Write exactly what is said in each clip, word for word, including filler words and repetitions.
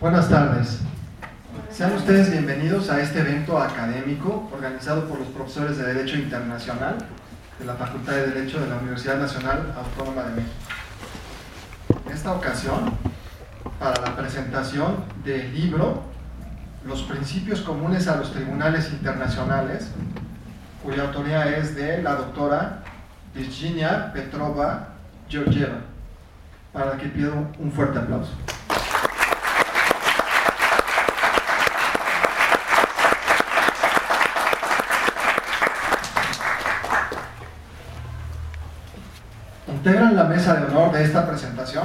Buenas tardes. Sean ustedes bienvenidos a este evento académico organizado por los profesores de Derecho Internacional de la Facultad de Derecho de la Universidad Nacional Autónoma de México. En esta ocasión, para la presentación del libro Los principios comunes a los tribunales internacionales, cuya autoría es de la doctora Virginia Petrova Georgieva, para la que pido un fuerte aplauso. Integran la mesa de honor de esta presentación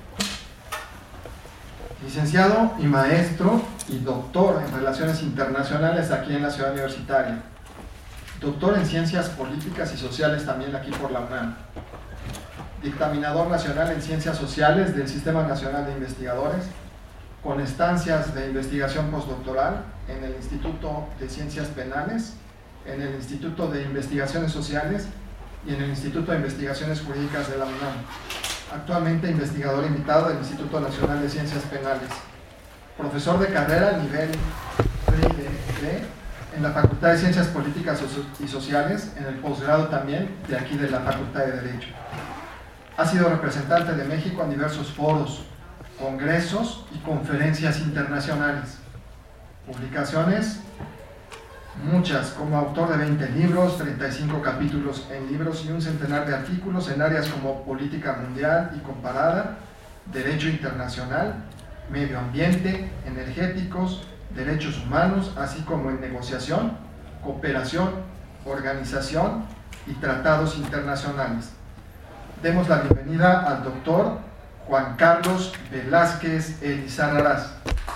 licenciado y maestro y doctor en Relaciones Internacionales aquí en la Ciudad Universitaria, doctor en Ciencias Políticas y Sociales también aquí por la UNAM, dictaminador nacional en Ciencias Sociales del Sistema Nacional de Investigadores, con estancias de investigación postdoctoral en el Instituto de Ciencias Penales, en el Instituto de Investigaciones Sociales y en el Instituto de Investigaciones Jurídicas de la UNAM. Actualmente investigador invitado del Instituto Nacional de Ciencias Penales. Profesor de carrera a nivel D en la Facultad de Ciencias Políticas y Sociales, en el posgrado también de aquí de la Facultad de Derecho. Ha sido representante de México en diversos foros, congresos y conferencias internacionales. Publicaciones muchas, como autor de veinte libros, treinta y cinco capítulos en libros y un centenar de artículos en áreas como política mundial y comparada, derecho internacional, medio ambiente, energéticos, derechos humanos, así como en negociación, cooperación, organización y tratados internacionales. Demos la bienvenida al doctor Juan Carlos Velázquez Elizarrarás.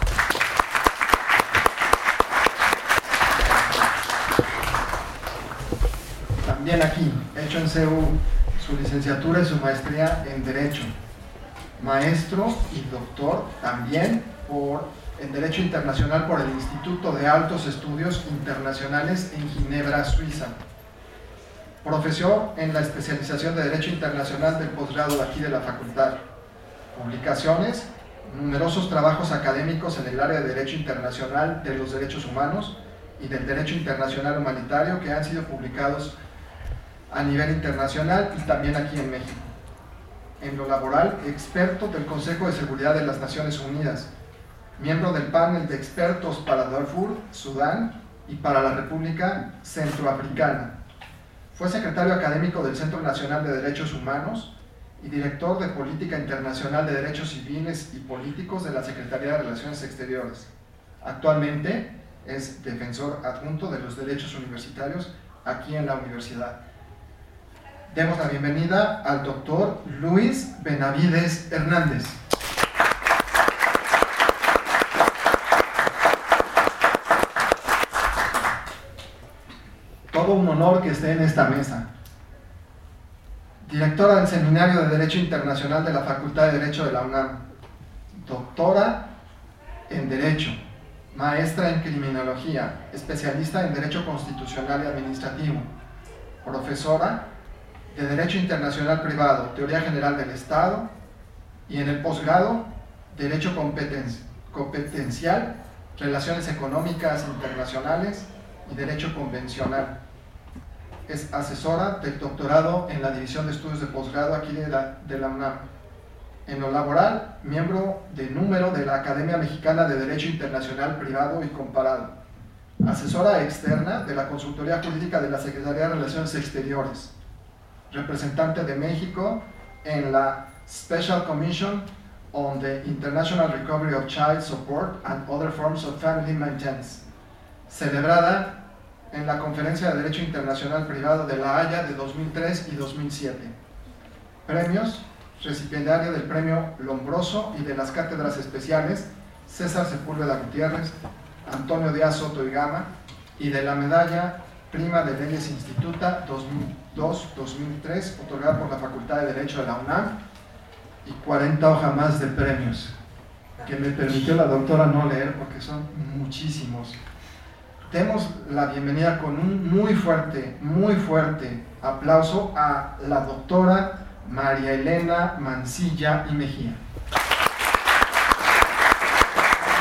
También aquí, hecho en C U su licenciatura y su maestría en Derecho, maestro y doctor también por, en Derecho Internacional por el Instituto de Altos Estudios Internacionales en Ginebra, Suiza, profesor en la especialización de Derecho Internacional del posgrado de aquí de la facultad, publicaciones, numerosos trabajos académicos en el área de Derecho Internacional de los Derechos Humanos y del Derecho Internacional Humanitario que han sido publicados a nivel internacional y también aquí en México. En lo laboral, experto del Consejo de Seguridad de las Naciones Unidas, miembro del panel de expertos para Darfur, Sudán y para la República Centroafricana. Fue secretario académico del Centro Nacional de Derechos Humanos y director de Política Internacional de Derechos Civiles y Políticos de la Secretaría de Relaciones Exteriores. Actualmente es defensor adjunto de los derechos universitarios aquí en la universidad. Demos la bienvenida al doctor Luis Benavides Hernández. Todo un honor que esté en esta mesa. Directora del Seminario de Derecho Internacional de la Facultad de Derecho de la UNAM, doctora en Derecho, maestra en Criminología, especialista en Derecho Constitucional y Administrativo, profesora de Derecho Internacional Privado, Teoría General del Estado, y en el posgrado, Derecho Competen- Competencial, Relaciones Económicas Internacionales y Derecho Convencional. Es asesora del doctorado en la División de Estudios de Posgrado aquí de la, de la UNAM. En lo laboral, miembro de número de la Academia Mexicana de Derecho Internacional Privado y Comparado. Asesora externa de la Consultoría Jurídica de la Secretaría de Relaciones Exteriores. Representante de México en la Special Commission on the International Recovery of Child Support and Other Forms of Family Maintenance, celebrada en la Conferencia de Derecho Internacional Privado de La Haya de dos mil tres y dos mil siete. Premios: recipiendario del Premio Lombroso y de las Cátedras Especiales César Sepúlveda Gutiérrez, Antonio Díaz Soto y Gama, y de la Medalla Prima de Leyes Instituta dos mil dos a dos mil tres, otorgada por la Facultad de Derecho de la UNAM, y cuarenta hojas más de premios, que me permitió la doctora no leer porque son muchísimos. Demos la bienvenida con un muy fuerte, muy fuerte aplauso a la doctora María Elena Mancilla y Mejía.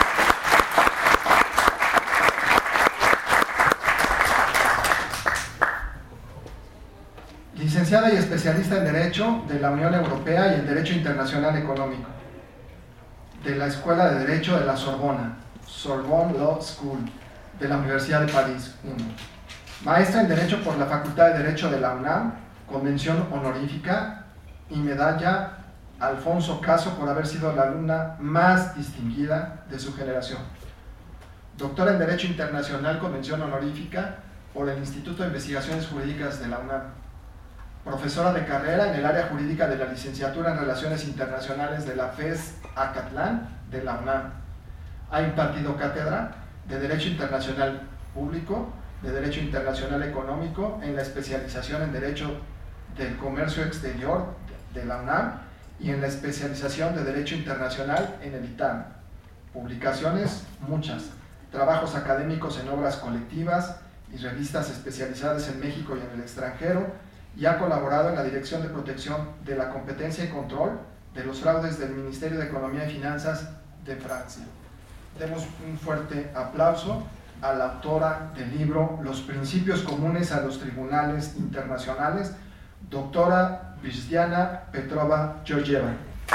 especialista en Derecho de la Unión Europea y en Derecho Internacional Económico, de la Escuela de Derecho de la Sorbona, Sorbonne Law School, de la Universidad de París. uno. Maestra en Derecho por la Facultad de Derecho de la UNAM, convención honorífica y medalla Alfonso Caso por haber sido la alumna más distinguida de su generación. Doctora en Derecho Internacional, convención honorífica por el Instituto de Investigaciones Jurídicas de la UNAM. Profesora de carrera en el área jurídica de la Licenciatura en Relaciones Internacionales de la FES Acatlán de la UNAM. Ha impartido cátedra de Derecho Internacional Público, de Derecho Internacional Económico, en la especialización en Derecho del Comercio Exterior de la UNAM y en la especialización de Derecho Internacional en el ITAM. Publicaciones, muchas. Trabajos académicos en obras colectivas y revistas especializadas en México y en el extranjero, y ha colaborado en la Dirección de Protección de la Competencia y Control de los Fraudes del Ministerio de Economía y Finanzas de Francia. Demos un fuerte aplauso a la autora del libro Los Principios Comunes a los Tribunales Internacionales, doctora Vistiana Petrova Georgieva.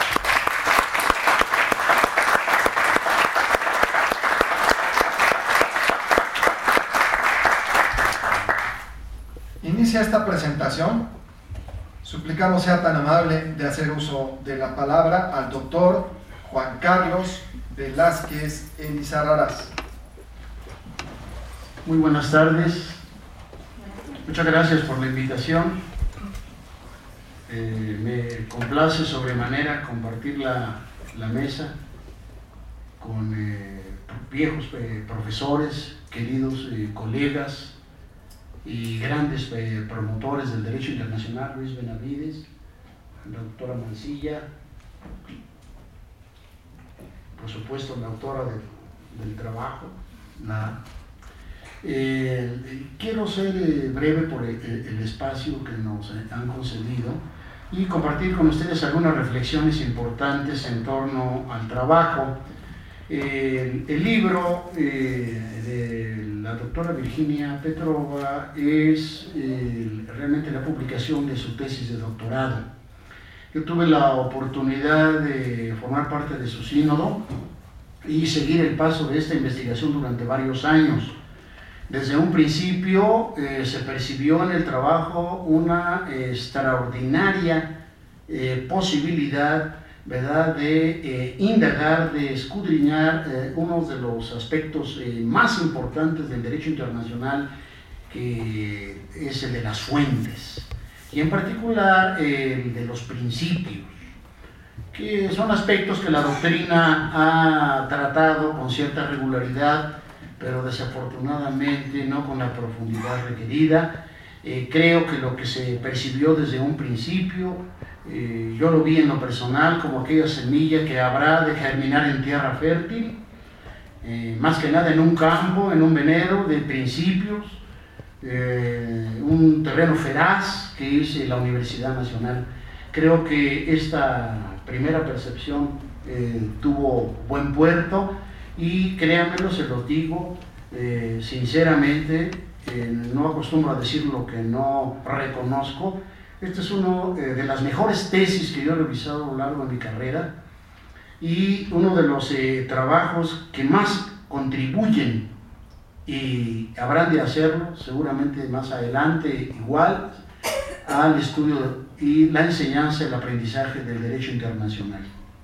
Inicia esta presentación. Suplicamos sea tan amable de hacer uso de la palabra al doctor Juan Carlos Velázquez Elizarrarás. Muy buenas tardes. Muchas gracias por la invitación. Eh, me complace sobremanera compartir la, la mesa con eh, viejos eh, profesores, queridos eh, colegas y grandes eh, promotores del derecho internacional, Luis Benavides, la doctora Mancilla, por supuesto la autora de, del trabajo. La, eh, quiero ser eh, breve por el, el espacio que nos eh, han concedido y compartir con ustedes algunas reflexiones importantes en torno al trabajo. Eh, el, el libro eh, de la doctora Virginia Petrova es eh, realmente la publicación de su tesis de doctorado. Yo tuve la oportunidad de formar parte de su sínodo y seguir el paso de esta investigación durante varios años. Desde un principio eh, se percibió en el trabajo una eh, extraordinaria eh, posibilidad, ¿verdad?, de eh, indagar, de escudriñar eh, uno de los aspectos eh, más importantes del derecho internacional, que es el de las fuentes, y en particular eh, el de los principios, que son aspectos que la doctrina ha tratado con cierta regularidad, pero desafortunadamente no con la profundidad requerida. Eh, creo que lo que se percibió desde un principio, eh, yo lo vi en lo personal como aquella semilla que habrá de germinar en tierra fértil, eh, más que nada en un campo, en un venero de principios, eh, un terreno feraz que es eh, la Universidad Nacional. Creo que esta primera percepción eh, tuvo buen puerto y créanmelo, se los digo eh, sinceramente. Eh, no acostumbro a decir lo que no reconozco. Esta es una eh, de las mejores tesis que yo he revisado a lo largo de mi carrera y uno de los eh, trabajos que más contribuyen, y habrán de hacerlo seguramente más adelante igual, al estudio y la enseñanza y el aprendizaje del derecho internacional.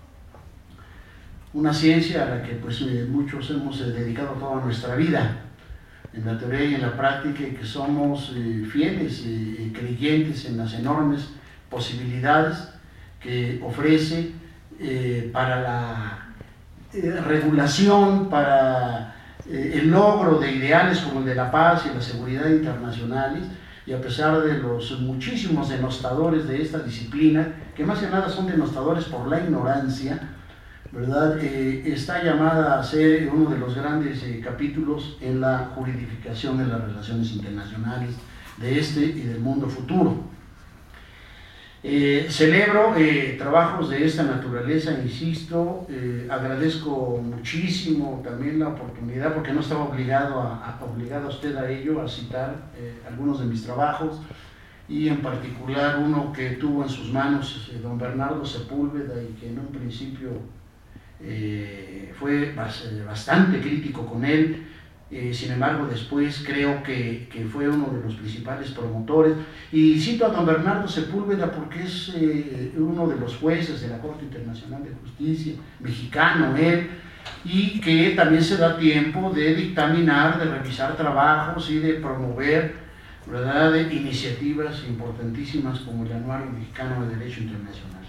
Una ciencia a la que pues, eh, muchos hemos eh, dedicado toda nuestra vida, en la teoría y en la práctica, y que somos eh, fieles y eh, creyentes en las enormes posibilidades que ofrece eh, para la eh, regulación, para eh, el logro de ideales como el de la paz y la seguridad internacionales, y a pesar de los muchísimos denostadores de esta disciplina, que más que nada son denostadores por la ignorancia, ¿verdad? Eh, está llamada a ser uno de los grandes eh, capítulos en la juridificación de las relaciones internacionales de este y del mundo futuro. Eh, celebro eh, trabajos de esta naturaleza, insisto, eh, agradezco muchísimo también la oportunidad, porque no estaba obligado a, a, obligado a usted a ello, a citar eh, algunos de mis trabajos. y en particular uno que tuvo en sus manos eh, don Bernardo Sepúlveda, y que en un principio eh, fue bastante crítico con él. Eh, sin embargo, después creo que, que fue uno de los principales promotores. Y cito a don Bernardo Sepúlveda porque es eh, uno de los jueces de la Corte Internacional de Justicia, mexicano él, y que también se da tiempo de dictaminar, de revisar trabajos y de promover, ¿verdad?, de iniciativas importantísimas como el Anuario Mexicano de Derecho Internacional.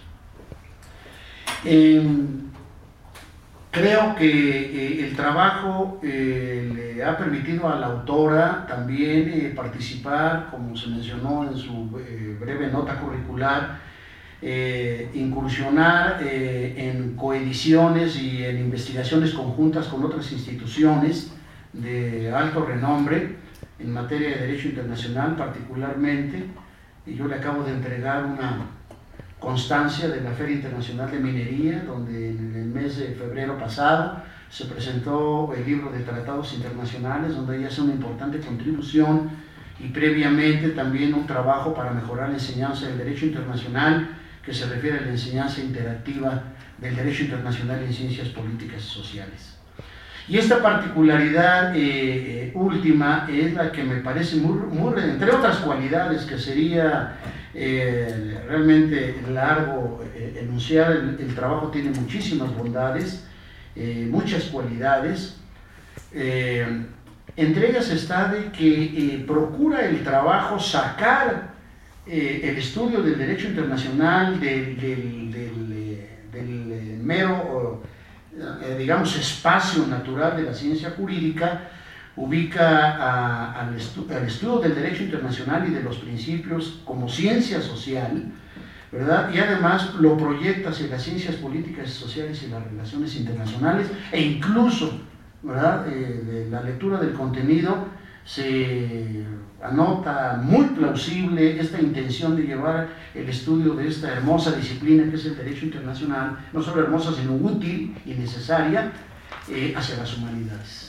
Eh, Creo que eh, el trabajo eh, le ha permitido a la autora también eh, participar, como se mencionó en su eh, breve nota curricular, eh, incursionar eh, en coediciones y en investigaciones conjuntas con otras instituciones de alto renombre en materia de derecho internacional particularmente. Y yo le acabo de entregar una constancia de la Feria Internacional de Minería, donde en el mes de febrero pasado se presentó el libro de tratados internacionales, donde ella hace una importante contribución, y previamente también un trabajo para mejorar la enseñanza del derecho internacional, que se refiere a la enseñanza interactiva del derecho internacional en ciencias políticas y sociales. Y esta particularidad eh, última es la que me parece muy, muy, entre otras cualidades que sería eh, realmente largo eh, enunciar. El, el trabajo tiene muchísimas bondades, eh, muchas cualidades. Eh, entre ellas está de que eh, procura el trabajo sacar eh, el estudio del derecho internacional del, del, del, del, del mero, eh, digamos, espacio natural de la ciencia jurídica. Ubica a, al, estu al estudio del derecho internacional y de los principios como ciencia social, ¿verdad? Y además lo proyecta hacia las ciencias políticas y sociales y las relaciones internacionales, e incluso, ¿verdad?, eh, de la lectura del contenido se anota muy plausible esta intención de llevar el estudio de esta hermosa disciplina que es el derecho internacional, no solo hermosa sino útil y necesaria, eh, hacia las humanidades.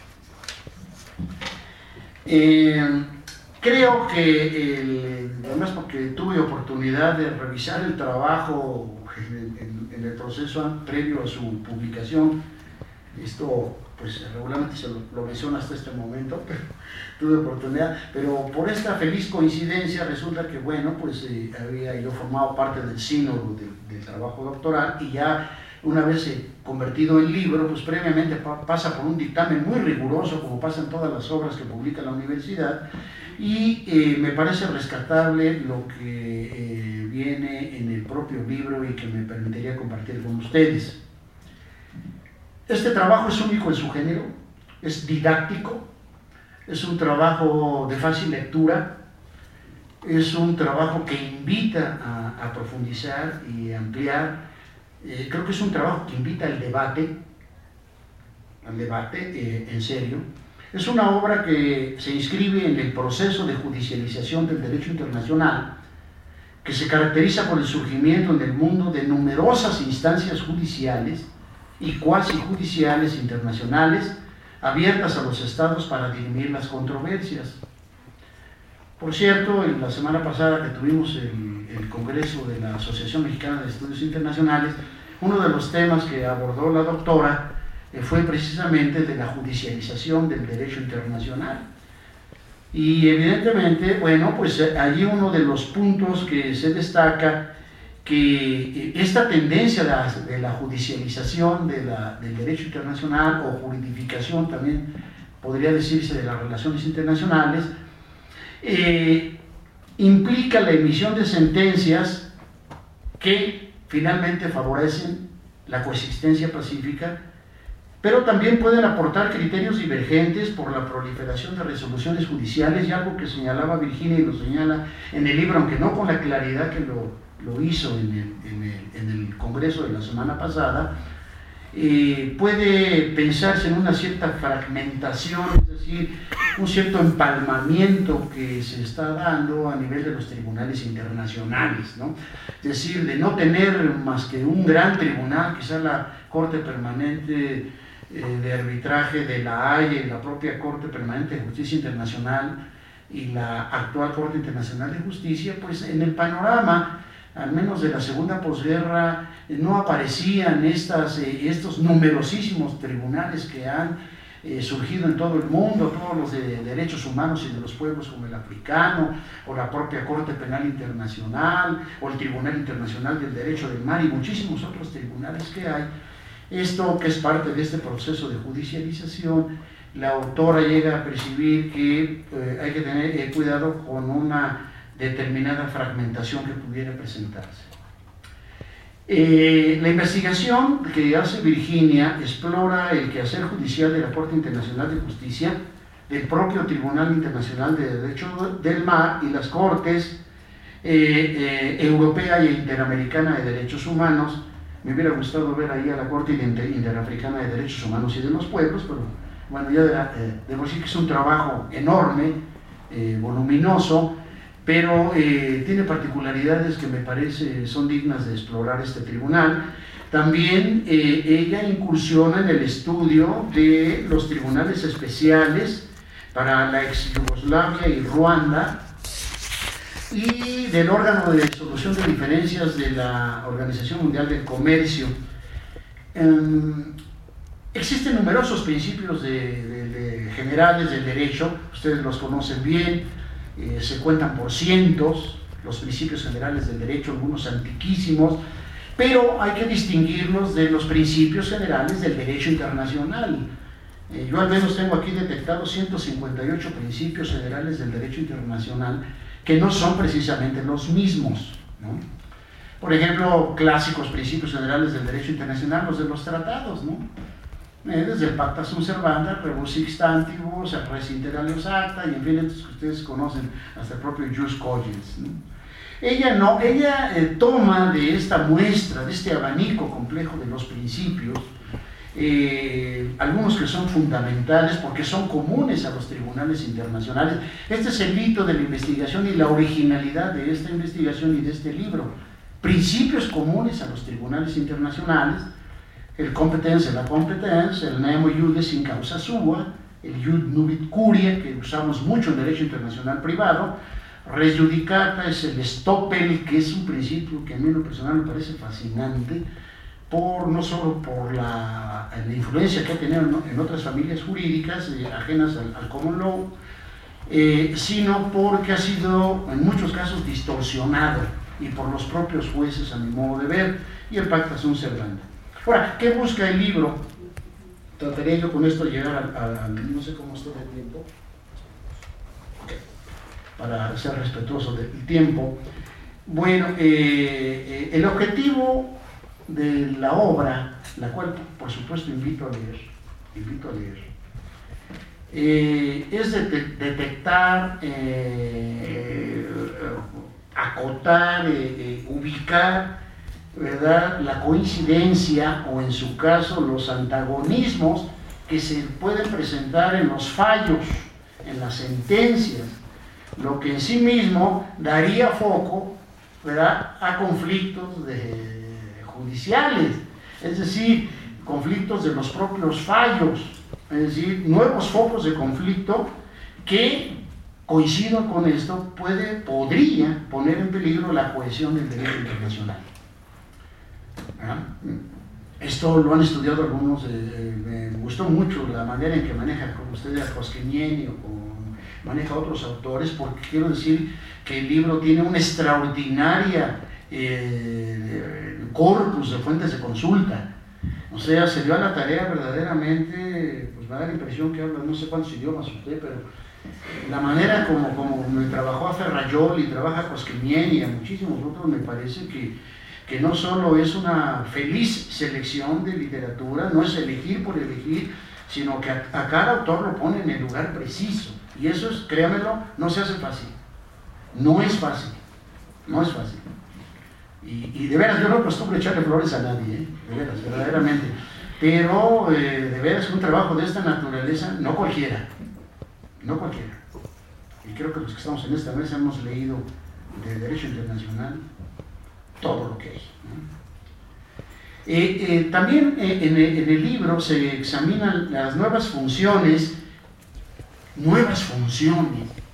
Eh, creo que, el, además porque tuve oportunidad de revisar el trabajo en, en, en el proceso previo a su publicación, esto pues regularmente se lo, lo menciono hasta este momento, pero tuve oportunidad, pero por esta feliz coincidencia resulta que, bueno, pues eh, había yo formado parte del sínodo del, del trabajo doctoral, y ya una vez eh, convertido en libro, pues previamente pa pasa por un dictamen muy riguroso, como pasa en todas las obras que publica la universidad, y eh, me parece rescatable lo que eh, viene en el propio libro y que me permitiría compartir con ustedes. Este trabajo es único en su género, es didáctico, es un trabajo de fácil lectura, es un trabajo que invita a, a profundizar y ampliar. Eh, creo que es un trabajo que invita al debate, al debate eh, en serio. Es una obra que se inscribe en el proceso de judicialización del derecho internacional, que se caracteriza por el surgimiento en el mundo de numerosas instancias judiciales y cuasi judiciales internacionales abiertas a los estados para dirimir las controversias. Por cierto, en la semana pasada que tuvimos el, el Congreso de la Asociación Mexicana de Estudios Internacionales, uno de los temas que abordó la doctora eh, fue precisamente de la judicialización del derecho internacional. Y evidentemente, bueno, pues allí uno de los puntos que se destaca, que esta tendencia de la, de la judicialización de la, del derecho internacional, o juridificación también podría decirse, de las relaciones internacionales, eh, implica la emisión de sentencias que finalmente favorecen la coexistencia pacífica, pero también pueden aportar criterios divergentes por la proliferación de resoluciones judiciales, y algo que señalaba Virginia y lo señala en el libro, aunque no con la claridad que lo lo hizo en el, en, el, en el Congreso de la semana pasada, eh, puede pensarse en una cierta fragmentación, es decir, un cierto empalmamiento que se está dando a nivel de los tribunales internacionales, ¿no? Es decir, de no tener más que un gran tribunal, quizá la Corte Permanente eh, de Arbitraje de la Haya y la propia Corte Permanente de Justicia Internacional, y la actual Corte Internacional de Justicia, pues en el panorama, al menos de la segunda posguerra, no aparecían estas, eh, estos numerosísimos tribunales que han eh, surgido en todo el mundo, todos los de derechos humanos y de los pueblos como el africano, o la propia Corte Penal Internacional, o el Tribunal Internacional del Derecho del Mar y muchísimos otros tribunales que hay. Esto, que es parte de este proceso de judicialización, la autora llega a percibir que eh, hay que tener eh, cuidado con una determinada fragmentación que pudiera presentarse. Eh, la investigación que hace Virginia explora el quehacer judicial de la Corte Internacional de Justicia, del propio Tribunal Internacional de Derecho del Mar y las Cortes eh, eh, Europea e Interamericana de Derechos Humanos. Me hubiera gustado ver ahí a la Corte Inter Interafricana de Derechos Humanos y de los Pueblos, pero bueno, ya eh, debo decir que es un trabajo enorme, eh, voluminoso, pero eh, tiene particularidades que me parece son dignas de explorar este tribunal. También eh, ella incursiona en el estudio de los tribunales especiales para la ex Yugoslavia y Ruanda, y del órgano de solución de diferencias de la Organización Mundial del Comercio. Um, existen numerosos principios de, de, de generales del derecho, ustedes los conocen bien, eh, se cuentan por cientos los principios generales del derecho, algunos antiquísimos, pero hay que distinguirlos de los principios generales del derecho internacional. Eh, yo al menos tengo aquí detectados ciento cincuenta y ocho principios generales del derecho internacional que no son precisamente los mismos, ¿no? Por ejemplo, clásicos principios generales del derecho internacional, los de los tratados, ¿no? Eh, desde el Pacta Sunt Servanda, Rebus Sic Stantibus, el Res Inter Alios Acta, y en fin, estos que ustedes conocen, hasta el propio Jus Cogens, ¿no? Ella no, ella eh, toma de esta muestra, de este abanico complejo de los principios, Eh, algunos que son fundamentales porque son comunes a los tribunales internacionales. Este es el hito de la investigación y la originalidad de esta investigación y de este libro. Principios comunes a los tribunales internacionales: el competence, la competence, el nemo iudice in causa sua, el iud nubit curia, que usamos mucho en derecho internacional privado. Res judicata es el estoppel, que es un principio que a mí en lo personal me parece fascinante, por, no solo por la, la influencia que ha tenido en, en otras familias jurídicas eh, ajenas al, al common law, eh, sino porque ha sido en muchos casos distorsionado y por los propios jueces, a mi modo de ver, y el Pacta Sunt Servanda. Ahora, ¿qué busca el libro? Trataría yo con esto llegar a, a no sé cómo estoy de tiempo, okay, para ser respetuoso del tiempo. Bueno, eh, eh, el objetivo de la obra, la cual por supuesto invito a leer, invito a leer, eh, es de, de, detectar, eh, acotar, eh, eh, ubicar, ¿verdad?, la coincidencia o en su caso los antagonismos que se pueden presentar en los fallos, en las sentencias, lo que en sí mismo daría foco, ¿verdad?, a conflictos de judiciales, es decir, conflictos de los propios fallos, es decir, nuevos focos de conflicto que, coincido con esto, puede, podría poner en peligro la cohesión del derecho internacional. ¿Ah? Esto lo han estudiado algunos, eh, me gustó mucho la manera en que maneja, como usted, a Koskiniemi o como maneja a otros autores, porque quiero decir que el libro tiene una extraordinaria Eh, corpus de fuentes de consulta. O sea, se dio a la tarea verdaderamente, pues me da la impresión que habla no sé cuántos idiomas usted, pero la manera como, como me trabajó a Ferrajol y trabaja a Koskiniemi y a muchísimos otros, me parece que, que no solo es una feliz selección de literatura, no es elegir por elegir, sino que a, a cada autor lo pone en el lugar preciso, y eso es, créamelo, no se hace fácil, no es fácil, no es fácil. Y, y de veras, yo no acostumbro echarle flores a nadie, ¿eh? De veras, verdaderamente. Pero eh, de veras, un trabajo de esta naturaleza, no cualquiera, no cualquiera. Y creo que los que estamos en esta mesa hemos leído de Derecho Internacional todo lo que hay, ¿no? Eh, eh, también eh, en, el, en el libro se examinan las nuevas funciones, nuevas funciones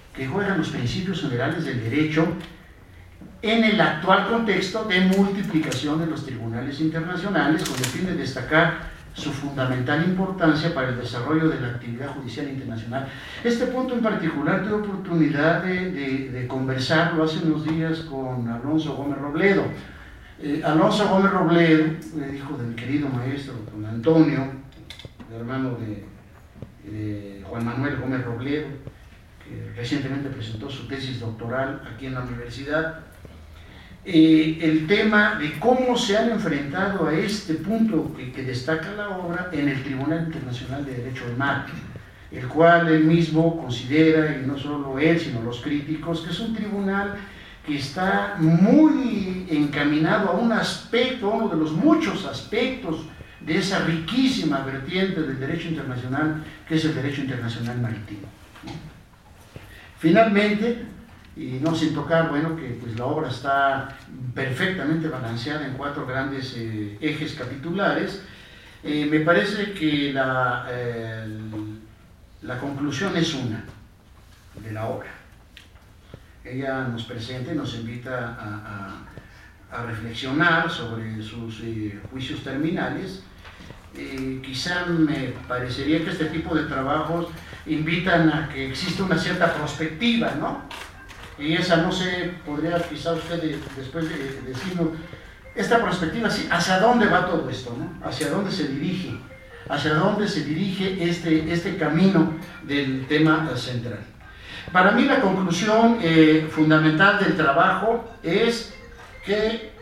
que juegan los principios generales del derecho en el actual contexto de multiplicación de los tribunales internacionales, con el fin de destacar su fundamental importancia para el desarrollo de la actividad judicial internacional. Este punto en particular tuve oportunidad de, de, de conversarlo hace unos días con Alonso Gómez Robledo. Eh, Alonso Gómez Robledo, eh, hijo del querido maestro don Antonio, hermano de, de Juan Manuel Gómez Robledo, que recientemente presentó su tesis doctoral aquí en la universidad. Eh, el tema de cómo se han enfrentado a este punto que, que destaca la obra en el Tribunal Internacional de Derecho del Mar, el cual él mismo considera, y no solo él, sino los críticos, que es un tribunal que está muy encaminado a un aspecto, uno de los muchos aspectos de esa riquísima vertiente del derecho internacional, que es el derecho internacional marítimo. Finalmente, y no sin tocar, bueno, que pues la obra está perfectamente balanceada en cuatro grandes eh, ejes capitulares, eh, me parece que la, eh, la conclusión es una de la obra. Ella nos presenta y nos invita a, a, a reflexionar sobre sus eh, juicios terminales. Eh, quizá me parecería que este tipo de trabajos invitan a que exista una cierta perspectiva, ¿no? Y esa, no sé, podría quizá usted de, después de, de decirnos, esta perspectiva, ¿hacia dónde va todo esto, no? ¿Hacia dónde se dirige? ¿Hacia dónde se dirige este, este camino del tema central? Para mí la conclusión eh, fundamental del trabajo es que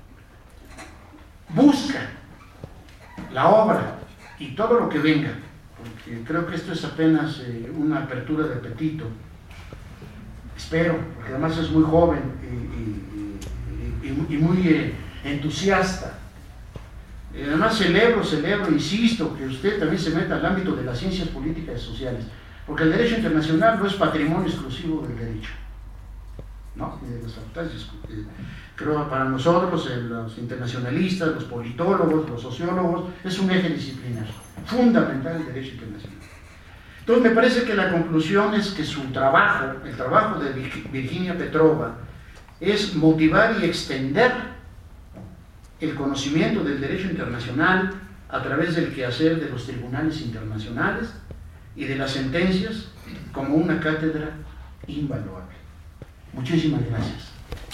busca la obra y todo lo que venga, porque creo que esto es apenas eh, una apertura de apetito. Espero, porque además es muy joven y, y, y, y muy eh, entusiasta. Y además celebro, celebro, insisto, que usted también se meta al ámbito de las ciencias políticas y sociales, porque el derecho internacional no es patrimonio exclusivo del derecho, ¿no? Y de las facultades. Creo que para nosotros, los internacionalistas, los politólogos, los sociólogos, es un eje disciplinar fundamental del derecho internacional. Entonces me parece que la conclusión es que su trabajo, el trabajo de Virginia Petrova, es motivar y extender el conocimiento del derecho internacional a través del quehacer de los tribunales internacionales y de las sentencias como una cátedra invaluable. Muchísimas gracias.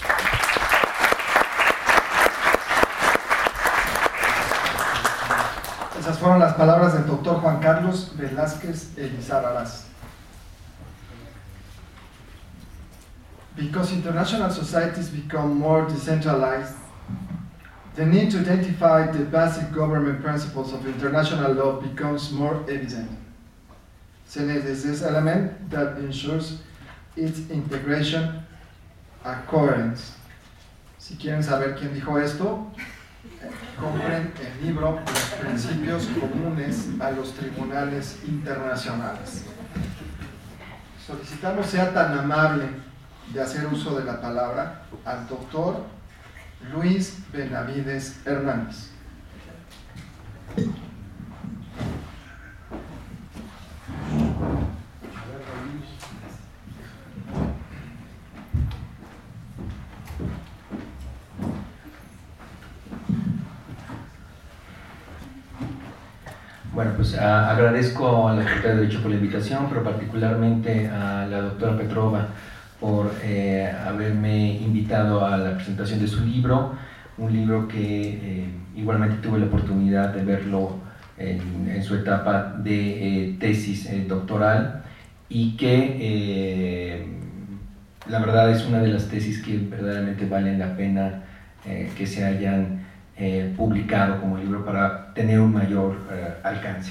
Esas fueron las palabras del doctor Juan Carlos Velázquez Elizarrarás. Because international societies become more decentralized, the need to identify the basic government principles of international law becomes more evident. Since it is this element that ensures its integration and coherence. Si quieren saber quién dijo esto, compren el libro Los Principios Comunes a los Tribunales Internacionales. Solicitamos sea tan amable de hacer uso de la palabra al doctor Luis Benavides Hernández. Bueno, pues a, agradezco a la Facultad de Derecho por la invitación, pero particularmente a la doctora Petrova por eh, haberme invitado a la presentación de su libro, un libro que eh, igualmente tuve la oportunidad de verlo en, en su etapa de eh, tesis eh, doctoral y que eh, la verdad es una de las tesis que verdaderamente valen la pena eh, que se hayan Eh, publicado como libro para tener un mayor eh, alcance.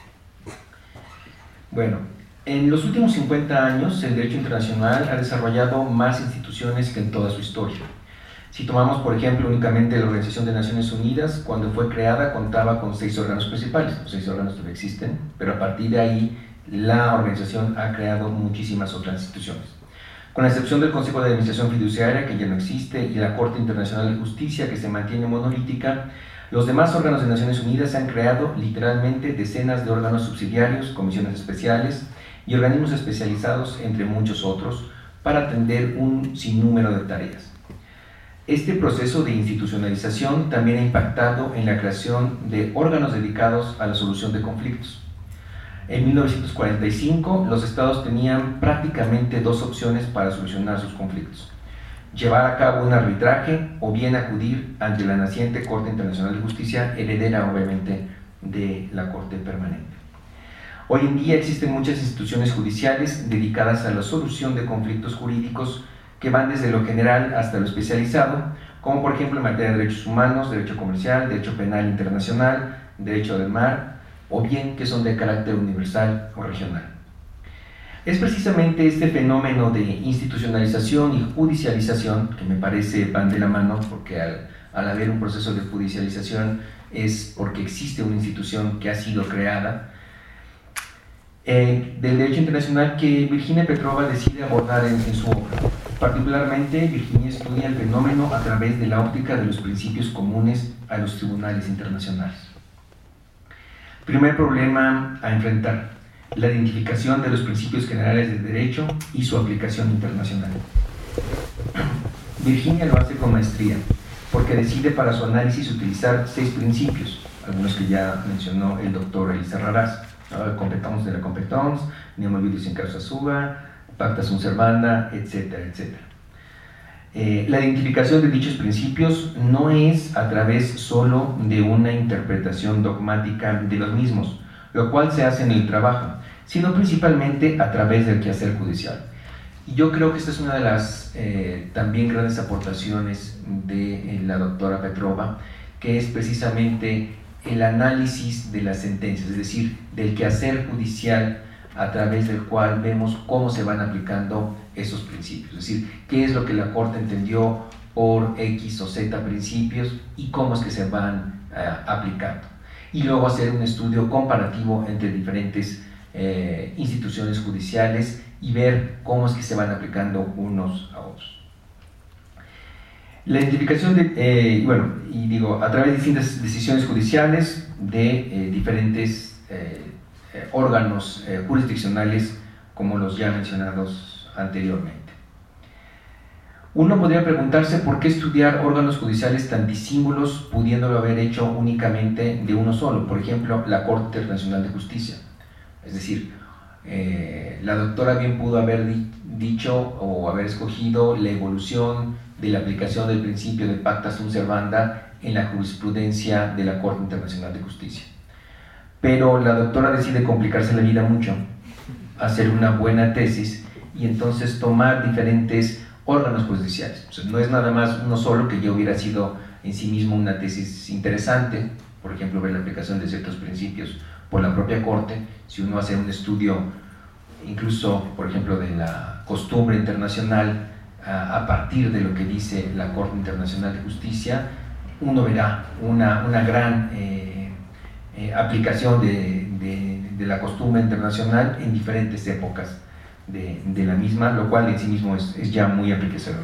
Bueno, en los últimos cincuenta años el derecho internacional ha desarrollado más instituciones que en toda su historia. Si tomamos por ejemplo únicamente la Organización de Naciones Unidas, cuando fue creada contaba con seis órganos principales, los seis órganos todavía existen, pero a partir de ahí la organización ha creado muchísimas otras instituciones. Con la excepción del Consejo de Administración Fiduciaria, que ya no existe, y la Corte Internacional de Justicia, que se mantiene monolítica, los demás órganos de Naciones Unidas han creado literalmente decenas de órganos subsidiarios, comisiones especiales y organismos especializados, entre muchos otros, para atender un sinnúmero de tareas. Este proceso de institucionalización también ha impactado en la creación de órganos dedicados a la solución de conflictos. En mil novecientos cuarenta y cinco, los estados tenían prácticamente dos opciones para solucionar sus conflictos: llevar a cabo un arbitraje o bien acudir ante la naciente Corte Internacional de Justicia, heredera obviamente de la Corte Permanente. Hoy en día existen muchas instituciones judiciales dedicadas a la solución de conflictos jurídicos que van desde lo general hasta lo especializado, como por ejemplo en materia de derechos humanos, derecho comercial, derecho penal internacional, derecho del mar, o bien que son de carácter universal o regional. Es precisamente este fenómeno de institucionalización y judicialización, que me parece van de la mano, porque al, al haber un proceso de judicialización es porque existe una institución que ha sido creada, eh, del derecho internacional, que Virginia Petrova decide abordar en, en su obra. Particularmente, Virginia estudia el fenómeno a través de la óptica de los principios comunes a los tribunales internacionales. Primer problema a enfrentar: la identificación de los principios generales del derecho y su aplicación internacional. Virginia lo hace con maestría, porque decide para su análisis utilizar seis principios, algunos que ya mencionó el doctor Elisa Raraz: competence de la competence, nemo judicis in causa sua, pacta sunt servanda, etcétera, etcétera. Eh, la identificación de dichos principios no es a través solo de una interpretación dogmática de los mismos, lo cual se hace en el trabajo, sino principalmente a través del quehacer judicial. Y yo creo que esta es una de las eh, también grandes aportaciones de eh, la doctora Petrova, que es precisamente el análisis de las sentencias, es decir, del quehacer judicial a través del cual vemos cómo se van aplicando esos principios, es decir, qué es lo que la Corte entendió por X o Z principios y cómo es que se van eh, aplicando. Y luego hacer un estudio comparativo entre diferentes eh, instituciones judiciales y ver cómo es que se van aplicando unos a otros. La identificación de, eh, bueno, y digo, a través de distintas decisiones judiciales de eh, diferentes eh, eh, órganos eh, jurisdiccionales, como los ya mencionados anteriormente. Uno podría preguntarse por qué estudiar órganos judiciales tan disímbolos, pudiéndolo haber hecho únicamente de uno solo, por ejemplo, la Corte Internacional de Justicia. Es decir, eh, la doctora bien pudo haber di dicho o haber escogido la evolución de la aplicación del principio de pacta sunt servanda en la jurisprudencia de la Corte Internacional de Justicia. Pero la doctora decide complicarse la vida mucho, hacer una buena tesis y entonces tomar diferentes órganos judiciales. O sea, no es nada más uno solo, que ya hubiera sido en sí mismo una tesis interesante, por ejemplo, ver la aplicación de ciertos principios por la propia Corte. Si uno hace un estudio, incluso, por ejemplo, de la costumbre internacional, a, a partir de lo que dice la Corte Internacional de Justicia, uno verá una, una gran eh, eh, aplicación de, de, de la costumbre internacional en diferentes épocas de, de la misma, lo cual en sí mismo es, es ya muy enriquecedor.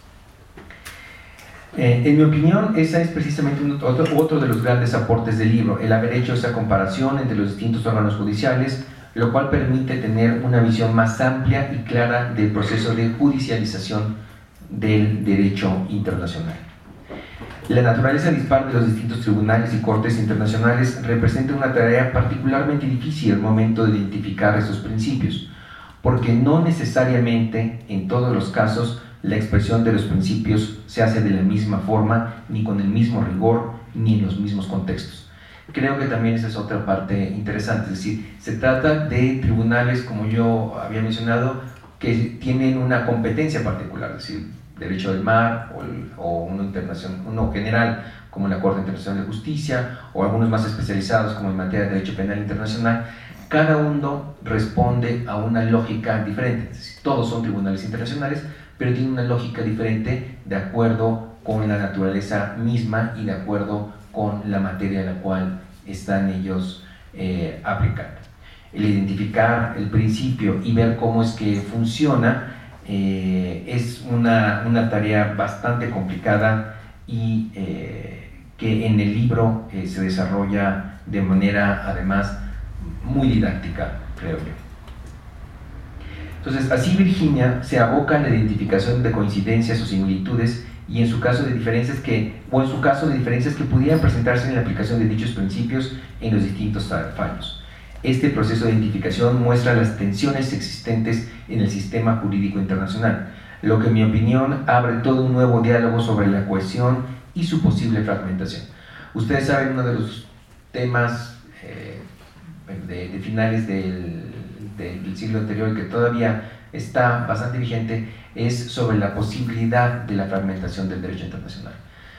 Eh, en mi opinión, ese es precisamente un, otro, otro de los grandes aportes del libro, el haber hecho esa comparación entre los distintos órganos judiciales, lo cual permite tener una visión más amplia y clara del proceso de judicialización del derecho internacional. La naturaleza dispar de los distintos tribunales y cortes internacionales representa una tarea particularmente difícil al momento de identificar esos principios, porque no necesariamente en todos los casos la expresión de los principios se hace de la misma forma, ni con el mismo rigor, ni en los mismos contextos. Creo que también esa es otra parte interesante, es decir, se trata de tribunales, como yo había mencionado, que tienen una competencia particular, es decir, derecho del mar o, el, o uno, internacional, uno general como la Corte Internacional de Justicia, o algunos más especializados como en materia de derecho penal internacional. Cada uno responde a una lógica diferente, es decir, todos son tribunales internacionales, pero tienen una lógica diferente de acuerdo con la naturaleza misma y de acuerdo con la materia a la cual están ellos eh, aplicando. El identificar el principio y ver cómo es que funciona eh, es una, una tarea bastante complicada y eh, que en el libro eh, se desarrolla de manera además muy didáctica, creo yo. Entonces, así Virginia se aboca en la identificación de coincidencias o similitudes y en su caso de diferencias que, o en su caso de diferencias que pudieran presentarse en la aplicación de dichos principios en los distintos fallos. Este proceso de identificación muestra las tensiones existentes en el sistema jurídico internacional, lo que en mi opinión abre todo un nuevo diálogo sobre la cohesión y su posible fragmentación. Ustedes saben, uno de los temas eh, de, de finales del, del siglo anterior que todavía está bastante vigente es sobre la posibilidad de la fragmentación del derecho internacional.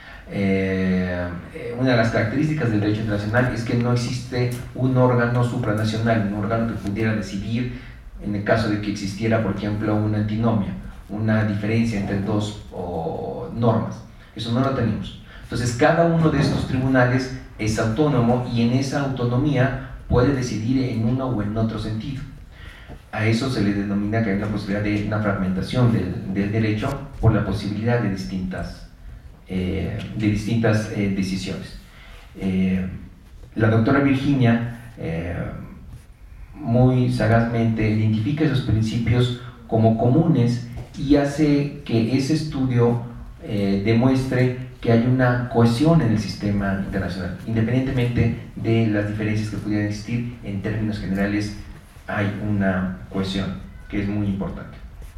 Eh, una de las características del derecho internacional es que no existe un órgano supranacional, un órgano que pudiera decidir en el caso de que existiera, por ejemplo, una antinomia, una diferencia entre dos o, normas. Eso no lo tenemos. Entonces, cada uno de estos tribunales es autónomo y en esa autonomía puede decidir en uno o en otro sentido. A eso se le denomina que hay una posibilidad de una fragmentación del, del derecho por la posibilidad de distintas, eh, de distintas eh, decisiones. Eh, la doctora Virginia eh, muy sagazmente identifica esos principios como comunes y hace que ese estudio eh, demuestre que hay una cohesión en el sistema internacional, independientemente de las diferencias que pudieran existir. En términos generales hay una cohesión que es muy importante.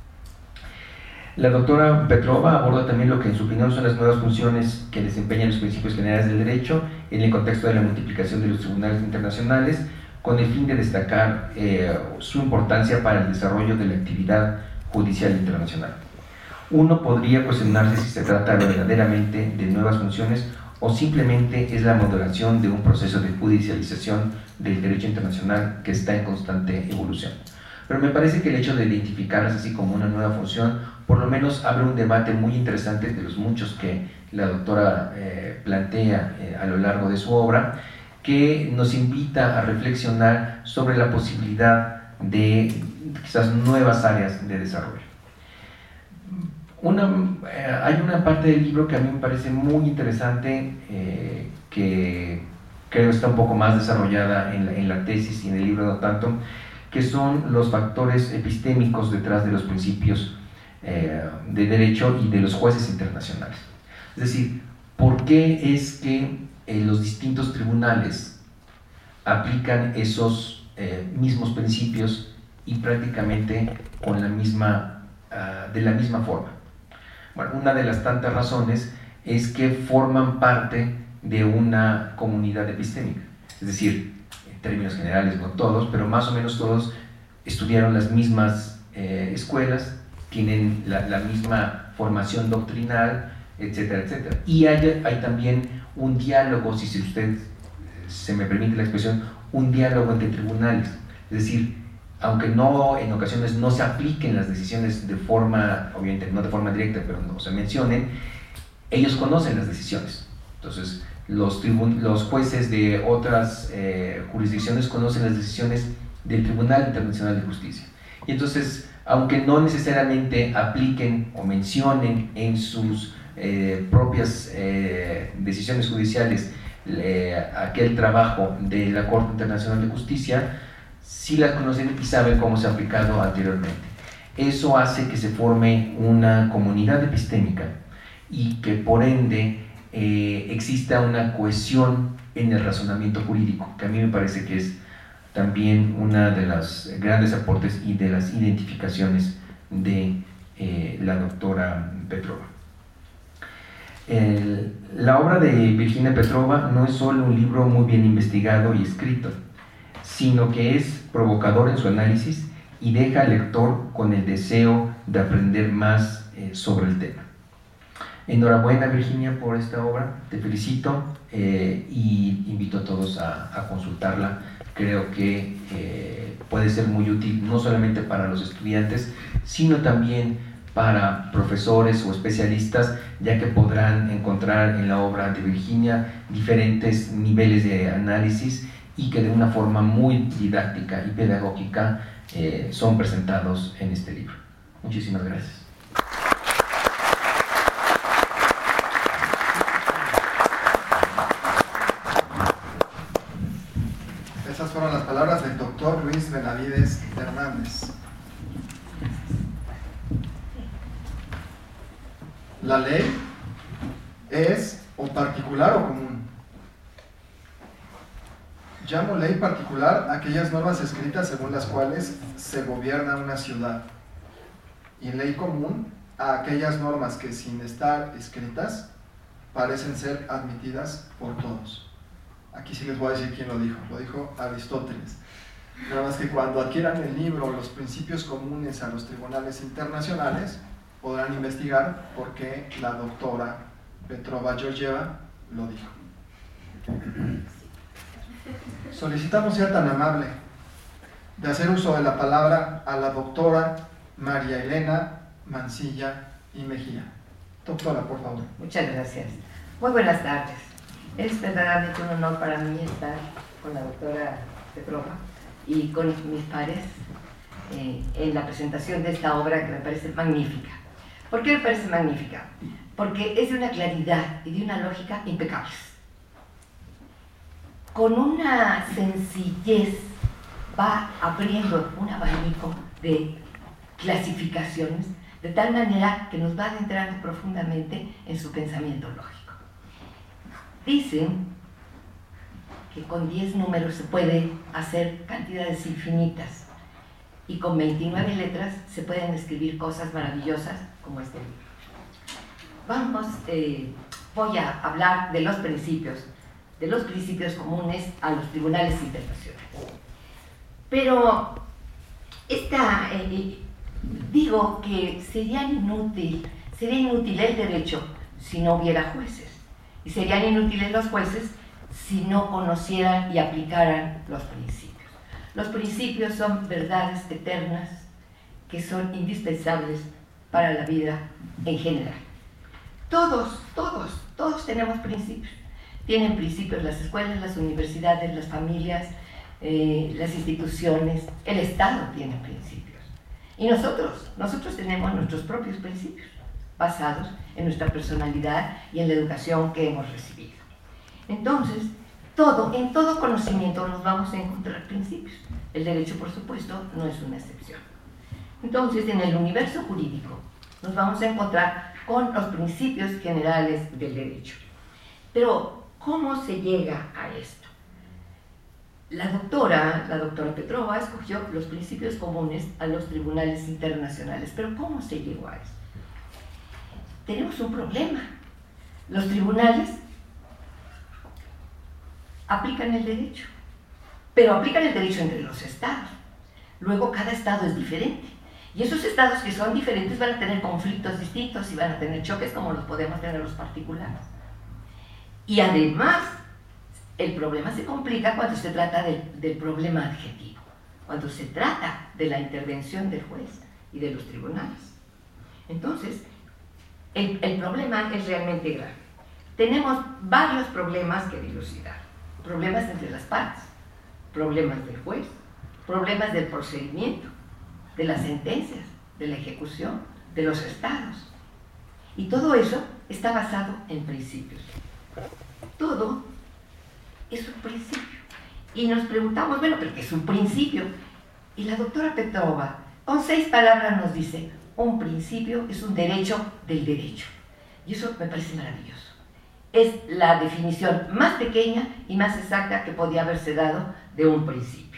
La doctora Petrova aborda también lo que en su opinión son las nuevas funciones que desempeñan los principios generales del derecho en el contexto de la multiplicación de los tribunales internacionales, con el fin de destacar eh, su importancia para el desarrollo de la actividad judicial internacional. Uno podría cuestionarse si se trata verdaderamente de nuevas funciones o simplemente es la moderación de un proceso de judicialización del derecho internacional que está en constante evolución. Pero me parece que el hecho de identificarlas así como una nueva función, por lo menos abre un debate muy interesante de los muchos que la doctora eh, plantea eh, a lo largo de su obra, que nos invita a reflexionar sobre la posibilidad de quizás nuevas áreas de desarrollo. Una, eh, hay una parte del libro que a mí me parece muy interesante, eh, que creo está un poco más desarrollada en la, en la tesis y en el libro no tanto, que son los factores epistémicos detrás de los principios eh, de derecho y de los jueces internacionales. Es decir, ¿por qué es que eh, los distintos tribunales aplican esos eh, mismos principios y prácticamente con la misma, uh, de la misma forma? Bueno, una de las tantas razones es que forman parte de una comunidad epistémica, es decir, en términos generales no todos, pero más o menos todos estudiaron las mismas eh, escuelas, tienen la, la misma formación doctrinal, etcétera, etcétera. Y hay, hay también un diálogo, si usted se me permite la expresión, un diálogo entre tribunales, es decir, aunque no, en ocasiones no se apliquen las decisiones de forma, obviamente no de forma directa, pero no se mencionen, ellos conocen las decisiones. Entonces, los, los jueces de otras eh, jurisdicciones conocen las decisiones del Tribunal Internacional de Justicia. Y entonces, aunque no necesariamente apliquen o mencionen en sus eh, propias eh, decisiones judiciales eh, aquel trabajo de la Corte Internacional de Justicia, sí las conocen y saben cómo se ha aplicado anteriormente. Eso hace que se forme una comunidad epistémica y que por ende eh, exista una cohesión en el razonamiento jurídico, que a mí me parece que es también una de las grandes aportes y de las identificaciones de eh, la doctora Petrova. El, la obra de Virginia Petrova no es solo un libro muy bien investigado y escrito, sino que es provocador en su análisis y deja al lector con el deseo de aprender más eh, sobre el tema. Enhorabuena, Virginia, por esta obra, te felicito eh, y invito a todos a, a consultarla. Creo que eh, puede ser muy útil no solamente para los estudiantes, sino también para profesores o especialistas, ya que podrán encontrar en la obra de Virginia diferentes niveles de análisis y que de una forma muy didáctica y pedagógica eh, son presentados en este libro. Muchísimas gracias. Esas fueron las palabras del doctor Luis Benavides Hernández. La ley es o particular o común. Llamo ley particular aquellas normas escritas según las cuales se gobierna una ciudad, y ley común a aquellas normas que, sin estar escritas, parecen ser admitidas por todos. Aquí sí les voy a decir quién lo dijo. Lo dijo Aristóteles. Nada más que cuando adquieran el libro Los principios comunes a los tribunales internacionales, podrán investigar por qué la doctora Petrova Georgieva lo dijo. Solicitamos ser tan amable de hacer uso de la palabra a la doctora María Elena Mancilla y Mejía. Doctora, por favor. Muchas gracias. Muy buenas tardes. Es verdaderamente un honor para mí estar con la doctora Petrova y con mis pares eh, en la presentación de esta obra que me parece magnífica. ¿Por qué me parece magnífica? Porque es de una claridad y de una lógica impecables. Con una sencillez va abriendo un abanico de clasificaciones de tal manera que nos va adentrando profundamente en su pensamiento lógico. Dicen que con diez números se puede hacer cantidades infinitas y con veintinueve letras se pueden escribir cosas maravillosas como este libro. Vamos, eh, voy a hablar de los principios, de los principios comunes a los tribunales internacionales. Pero esta, eh, digo que sería inútil, sería inútil el derecho si no hubiera jueces, y serían inútiles los jueces si no conocieran y aplicaran los principios. Los principios son verdades eternas que son indispensables para la vida en general. Todos, todos, todos tenemos principios. Tienen principios las escuelas, las universidades, las familias, eh, las instituciones, el Estado tiene principios. Y nosotros, nosotros tenemos nuestros propios principios, basados en nuestra personalidad y en la educación que hemos recibido. Entonces, todo, en todo conocimiento nos vamos a encontrar principios. El derecho, por supuesto, no es una excepción. Entonces, en el universo jurídico nos vamos a encontrar con los principios generales del derecho. Pero, ¿cómo se llega a esto? La doctora, la doctora Petrova escogió los principios comunes a los tribunales internacionales. Pero, ¿cómo se llegó a esto? Tenemos un problema. Los tribunales aplican el derecho, pero aplican el derecho entre los estados. Luego cada estado es diferente. Y esos estados que son diferentes van a tener conflictos distintos y van a tener choques como los podemos tener los particulares. Y además, el problema se complica cuando se trata del, del problema adjetivo, cuando se trata de la intervención del juez y de los tribunales. Entonces, el, el problema es realmente grave. Tenemos varios problemas que dilucidar. Problemas entre las partes, problemas del juez, problemas del procedimiento, de las sentencias, de la ejecución, de los estados. Y todo eso está basado en principios. Todo es un principio. Y nos preguntamos, bueno, ¿pero qué es un principio? Y la doctora Petrova, con seis palabras nos dice, un principio es un derecho del derecho. Y eso me parece maravilloso. Es la definición más pequeña y más exacta que podía haberse dado de un principio.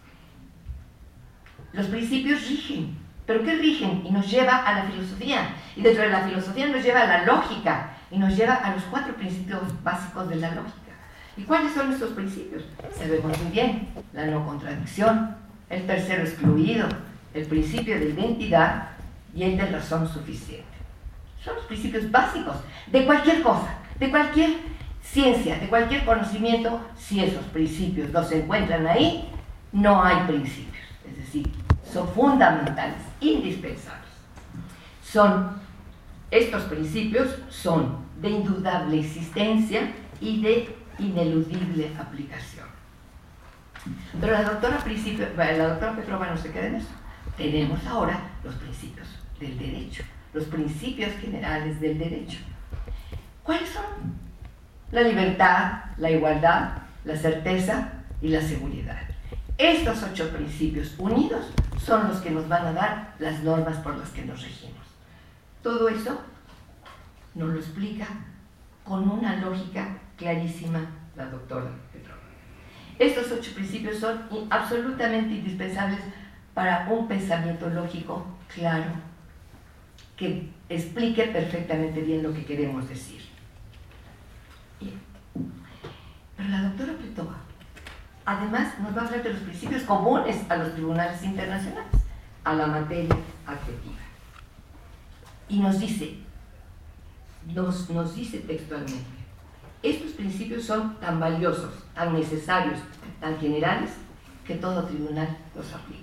Los principios rigen, pero ¿qué rigen? Y nos lleva a la filosofía, y dentro de la filosofía nos lleva a la lógica, y nos lleva a los cuatro principios básicos de la lógica. ¿Y cuáles son estos principios? Sabemos muy bien, la no contradicción, el tercero excluido, el principio de identidad y el de razón suficiente. Son los principios básicos de cualquier cosa, de cualquier ciencia, de cualquier conocimiento. Si esos principios no se encuentran ahí, no hay principios. Es decir, son fundamentales, indispensables. Son, estos principios son de indudable existencia y de ineludible aplicación. Pero la doctora, principio, la doctora Petrova no se queda en eso. Tenemos ahora los principios del derecho, los principios generales del derecho. ¿Cuáles son? La libertad, la igualdad, la certeza y la seguridad. Estos ocho principios unidos son los que nos van a dar las normas por las que nos regimos. Todo eso nos lo explica con una lógica clarísima la doctora Petrova. Estos ocho principios son absolutamente indispensables para un pensamiento lógico claro, que explique perfectamente bien lo que queremos decir. Bien. Pero la doctora Petrova además nos va a hablar de los principios comunes a los tribunales internacionales, a la materia adjetiva. Y nos dice, nos, nos dice textualmente, estos principios son tan valiosos, tan necesarios, tan generales, que todo tribunal los aplica.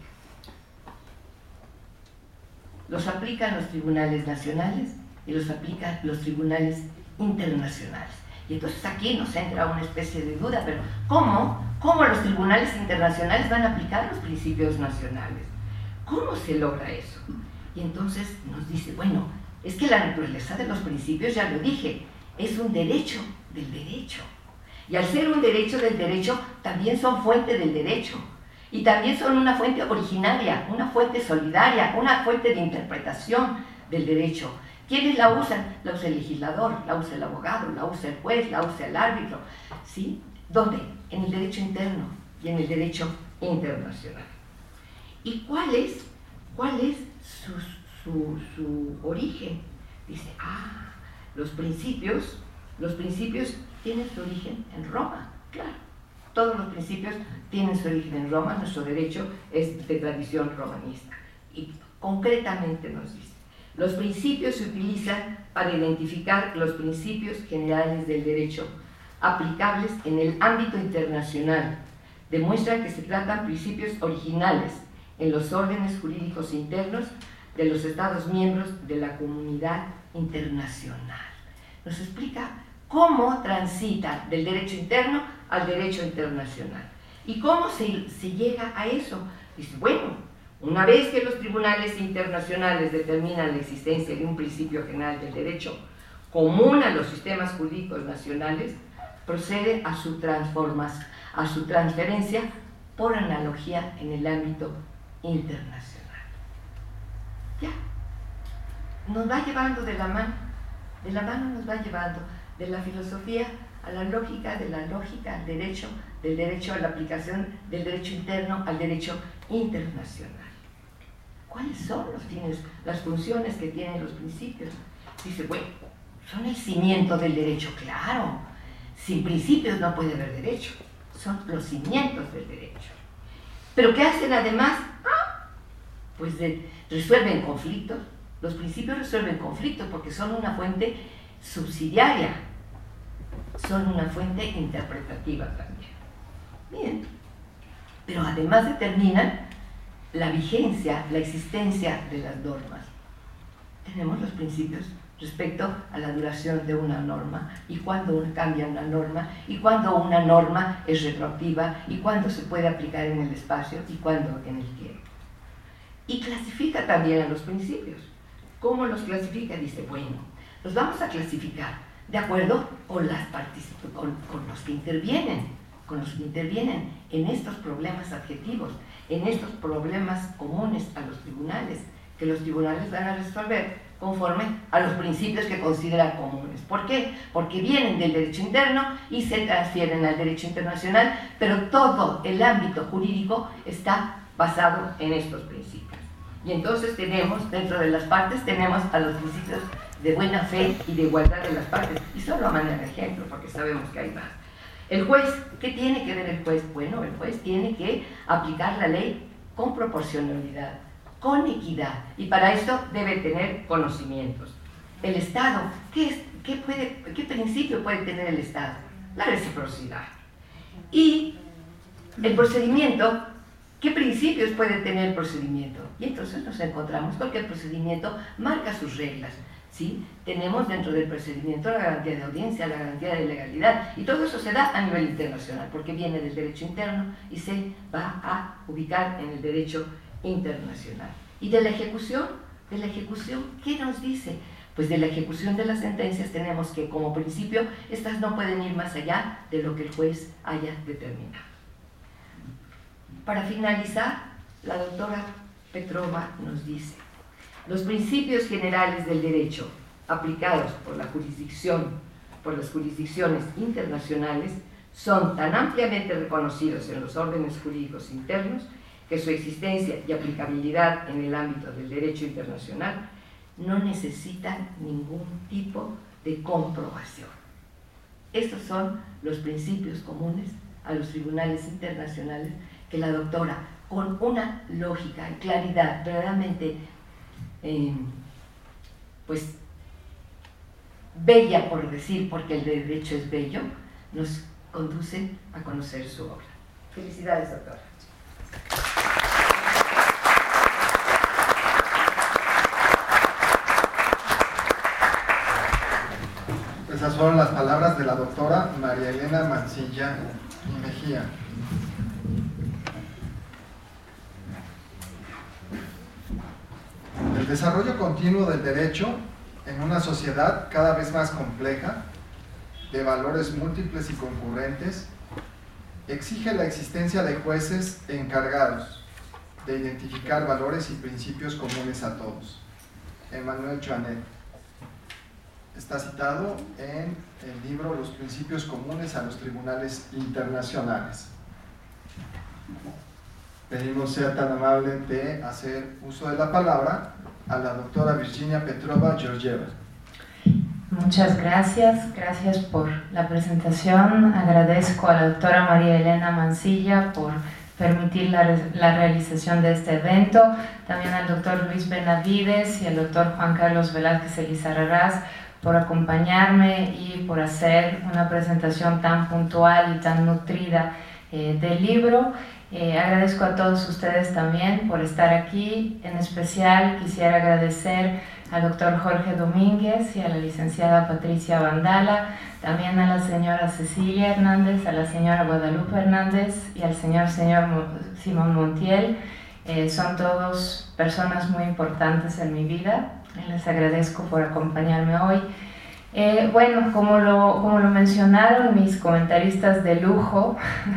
Los aplican los tribunales nacionales y los aplican los tribunales internacionales. Y entonces aquí nos entra una especie de duda, pero ¿cómo? ¿Cómo los tribunales internacionales van a aplicar los principios nacionales? ¿Cómo se logra eso? Y entonces nos dice, bueno, es que la naturaleza de los principios, ya lo dije, es un derecho del derecho. Y al ser un derecho del derecho, también son fuente del derecho. Y también son una fuente originaria, una fuente solidaria, una fuente de interpretación del derecho. ¿Quiénes la usan? La usa el legislador, la usa el abogado, la usa el juez, la usa el árbitro. ¿Sí? ¿Dónde? En el derecho interno y en el derecho internacional. ¿Y cuál es, cuál es su, su, su origen? Dice, ah, los principios, los principios tienen su origen en Roma, claro. Todos los principios tienen su origen en Roma, nuestro derecho es de tradición romanista. Y concretamente nos dice, los principios se utilizan para identificar los principios generales del derecho aplicables en el ámbito internacional. Demuestran que se tratan principios originales en los órdenes jurídicos internos de los Estados miembros de la comunidad internacional. Nos explica cómo transita del derecho interno al derecho internacional. ¿Y cómo se, se llega a eso? Dice, bueno, una vez que los tribunales internacionales determinan la existencia de un principio general del derecho común a los sistemas jurídicos nacionales, procede a su, transformación, a su transferencia por analogía en el ámbito internacional. Ya, nos va llevando de la mano, de la mano nos va llevando de la filosofía a la lógica, de la lógica al derecho, del derecho a la aplicación del derecho interno al derecho internacional. ¿Cuáles son los fines, las funciones que tienen los principios? Dice, bueno, son el cimiento del derecho, claro. Sin principios no puede haber derecho, son los cimientos del derecho. ¿Pero qué hacen además? Ah, pues de, resuelven conflictos. Los principios resuelven conflictos porque son una fuente subsidiaria, son una fuente interpretativa también. Bien, pero además determinan la vigencia, la existencia de las normas. Tenemos los principios respecto a la duración de una norma y cuándo cambia una norma y cuándo una norma es retroactiva y cuándo se puede aplicar en el espacio y cuándo en el tiempo. Y clasifica también a los principios. ¿Cómo los clasifica? Dice, bueno, los vamos a clasificar de acuerdo con, las con, con los que intervienen, con los que intervienen en estos problemas adjetivos, en estos problemas comunes a los tribunales, que los tribunales van a resolver conforme a los principios que consideran comunes. ¿Por qué? Porque vienen del derecho interno y se transfieren al derecho internacional, pero todo el ámbito jurídico está basado en estos principios. Y entonces tenemos, dentro de las partes, tenemos a los principios de buena fe y de igualdad de las partes, y solo a manera de ejemplo, porque sabemos que hay más. El juez, ¿qué tiene que ver el juez? Bueno, el juez tiene que aplicar la ley con proporcionalidad, con equidad, y para esto debe tener conocimientos. El Estado, ¿qué, es, qué, puede, qué principio puede tener el Estado? La reciprocidad. Y el procedimiento, ¿qué principios puede tener el procedimiento? Y entonces nos encontramos con que el procedimiento marca sus reglas. ¿Sí? Tenemos dentro del procedimiento la garantía de audiencia, la garantía de legalidad, y todo eso se da a nivel internacional, porque viene del derecho interno y se va a ubicar en el derecho internacional. ¿Y de la ejecución? ¿De la ejecución qué nos dice? Pues de la ejecución de las sentencias tenemos que, como principio, estas no pueden ir más allá de lo que el juez haya determinado. Para finalizar, la doctora Petrova nos dice: los principios generales del derecho aplicados por la jurisdicción, por las jurisdicciones internacionales, son tan ampliamente reconocidos en los órdenes jurídicos internos que su existencia y aplicabilidad en el ámbito del derecho internacional no necesitan ningún tipo de comprobación. Estos son los principios comunes a los tribunales internacionales que la doctora, con una lógica y claridad verdaderamente eh, pues bella, por decir, porque el derecho es bello, nos conduce a conocer su obra. Felicidades, doctora. Esas fueron las palabras de la doctora María Elena Mancilla y Mejía. El desarrollo continuo del derecho en una sociedad cada vez más compleja, de valores múltiples y concurrentes, exige la existencia de jueces encargados de identificar valores y principios comunes a todos. Emmanuel Joannet. Está citado en el libro Los principios comunes a los tribunales internacionales. Pedimos sea tan amable de hacer uso de la palabra a la doctora Virginia Petrova Georgieva. Muchas gracias, gracias por la presentación. Agradezco a la doctora María Elena Mancilla por permitir la, la realización de este evento, también al doctor Luis Benavides y al doctor Juan Carlos Velázquez Elizarrarás por acompañarme y por hacer una presentación tan puntual y tan nutrida eh, del libro. Eh, agradezco a todos ustedes también por estar aquí. En especial quisiera agradecer al doctor Jorge Domínguez y a la licenciada Patricia Vandala, también a la señora Cecilia Hernández, a la señora Guadalupe Hernández y al señor, señor Simón Montiel. Eh, son todos personas muy importantes en mi vida. Les agradezco por acompañarme hoy. Eh, bueno, como lo, como lo mencionaron mis comentaristas de lujo,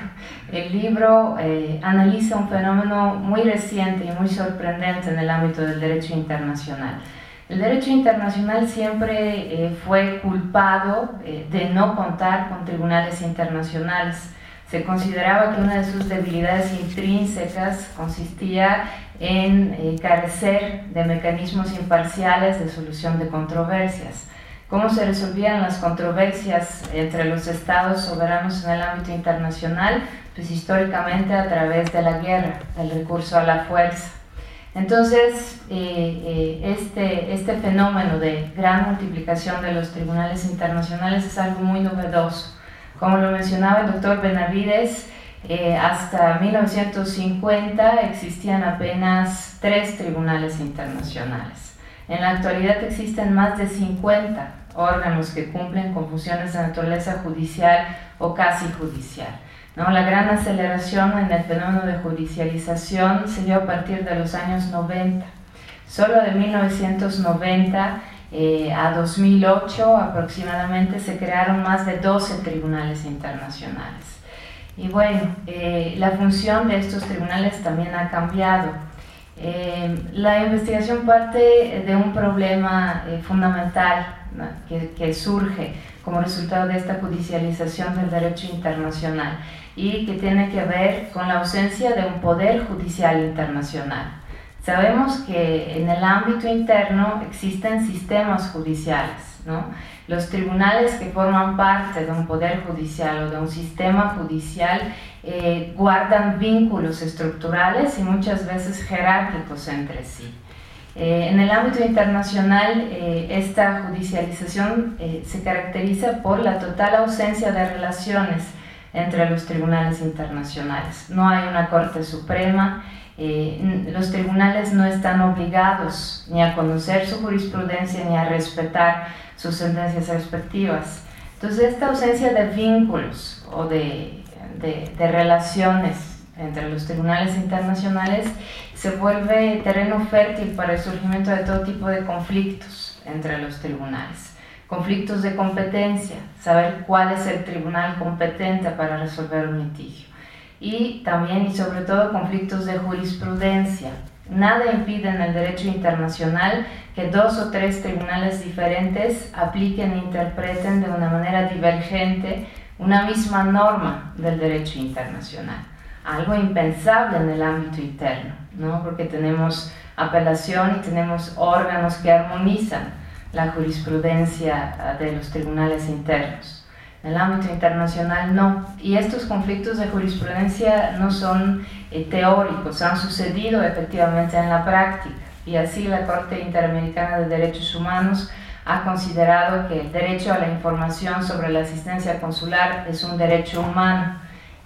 el libro eh, analiza un fenómeno muy reciente y muy sorprendente en el ámbito del derecho internacional. El derecho internacional siempre eh, fue culpado eh, de no contar con tribunales internacionales. Se consideraba que una de sus debilidades intrínsecas consistía en eh, carecer de mecanismos imparciales de solución de controversias. ¿Cómo se resolvían las controversias entre los estados soberanos en el ámbito internacional? Pues históricamente a través de la guerra, del recurso a la fuerza. Entonces, eh, eh, este, este fenómeno de gran multiplicación de los tribunales internacionales es algo muy novedoso. Como lo mencionaba el doctor Benavides, eh, hasta mil novecientos cincuenta existían apenas tres tribunales internacionales. En la actualidad existen más de cincuenta órganos que cumplen con funciones de naturaleza judicial o casi judicial, ¿no? La gran aceleración en el fenómeno de judicialización se dio a partir de los años noventa. Solo de mil novecientos noventa eh, a dos mil ocho aproximadamente se crearon más de doce tribunales internacionales. Y bueno, eh, la función de estos tribunales también ha cambiado. Eh, la investigación parte de un problema eh, fundamental, ¿no? que, que surge como resultado de esta judicialización del derecho internacional y que tiene que ver con la ausencia de un poder judicial internacional. Sabemos que en el ámbito interno existen sistemas judiciales, ¿no? Los tribunales que forman parte de un poder judicial o de un sistema judicial eh, guardan vínculos estructurales y muchas veces jerárquicos entre sí. Eh, en el ámbito internacional, eh, esta judicialización eh, se caracteriza por la total ausencia de relaciones entre los tribunales internacionales. No hay una Corte Suprema, eh, los tribunales no están obligados ni a conocer su jurisprudencia ni a respetar sus sentencias respectivas. Entonces, esta ausencia de vínculos o de, de, de relaciones entre los tribunales internacionales se vuelve terreno fértil para el surgimiento de todo tipo de conflictos entre los tribunales. Conflictos de competencia, saber cuál es el tribunal competente para resolver un litigio. Y también y sobre todo conflictos de jurisprudencia. nada impide en el derecho internacional que dos o tres tribunales diferentes apliquen e interpreten de una manera divergente una misma norma del derecho internacional. Algo impensable en el ámbito interno, ¿no? Porque tenemos apelación y tenemos órganos que armonizan la jurisprudencia de los tribunales internos. En el ámbito internacional no. Y estos conflictos de jurisprudencia no son eh, teóricos, han sucedido efectivamente en la práctica. Y así la Corte Interamericana de Derechos Humanos ha considerado que el derecho a la información sobre la asistencia consular es un derecho humano.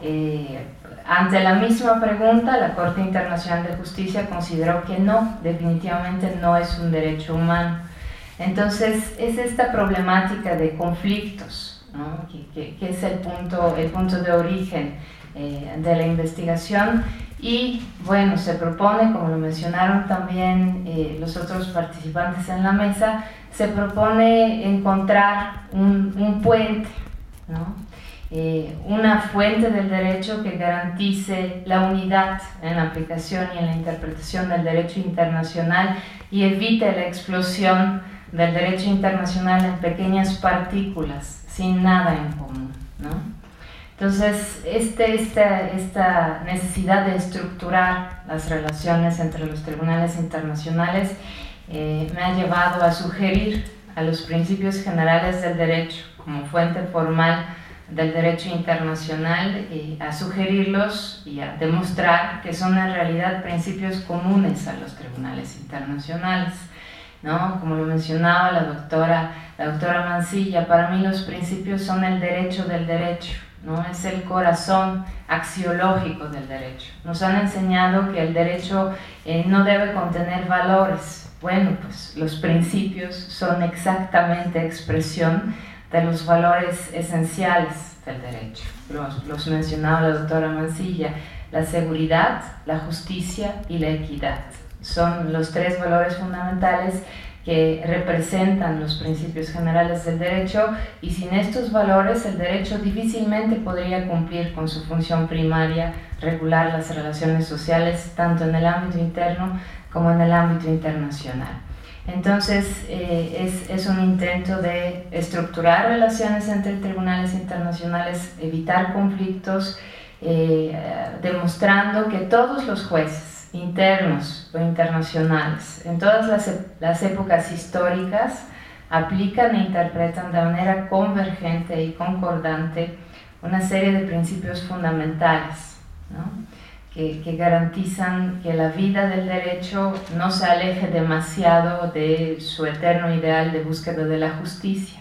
Eh, ante la misma pregunta, la Corte Internacional de Justicia consideró que no, definitivamente no es un derecho humano. Entonces, es esta problemática de conflictos, ¿no? que, que, que es el punto, el punto de origen eh, de la investigación. Y bueno, se propone, como lo mencionaron también eh, los otros participantes en la mesa, se propone encontrar un, un puente, ¿no? eh, una fuente del derecho que garantice la unidad en la aplicación y en la interpretación del derecho internacional y evite la explosión del derecho internacional en pequeñas partículas sin nada en común, ¿no? Entonces, este, esta, esta necesidad de estructurar las relaciones entre los tribunales internacionales eh, me ha llevado a sugerir a los principios generales del derecho como fuente formal del derecho internacional, eh, a sugerirlos y a demostrar que son en realidad principios comunes a los tribunales internacionales, ¿no? Como lo mencionaba la doctora, la doctora Mansilla, para mí los principios son el derecho del derecho, ¿no? Es el corazón axiológico del derecho. Nos han enseñado que el derecho eh, no debe contener valores. Bueno, pues los principios son exactamente expresión de los valores esenciales del derecho. Los, los mencionaba la doctora Mansilla: la seguridad, la justicia y la equidad. Son los tres valores fundamentales que representan los principios generales del derecho, y sin estos valores el derecho difícilmente podría cumplir con su función primaria, regular las relaciones sociales tanto en el ámbito interno como en el ámbito internacional. Entonces eh, es, es un intento de estructurar relaciones entre tribunales internacionales, evitar conflictos, eh, demostrando que todos los jueces internos o internacionales en todas las, las épocas históricas aplican e interpretan de manera convergente y concordante una serie de principios fundamentales, ¿no? que, que garantizan que la vida del derecho no se aleje demasiado de su eterno ideal de búsqueda de la justicia.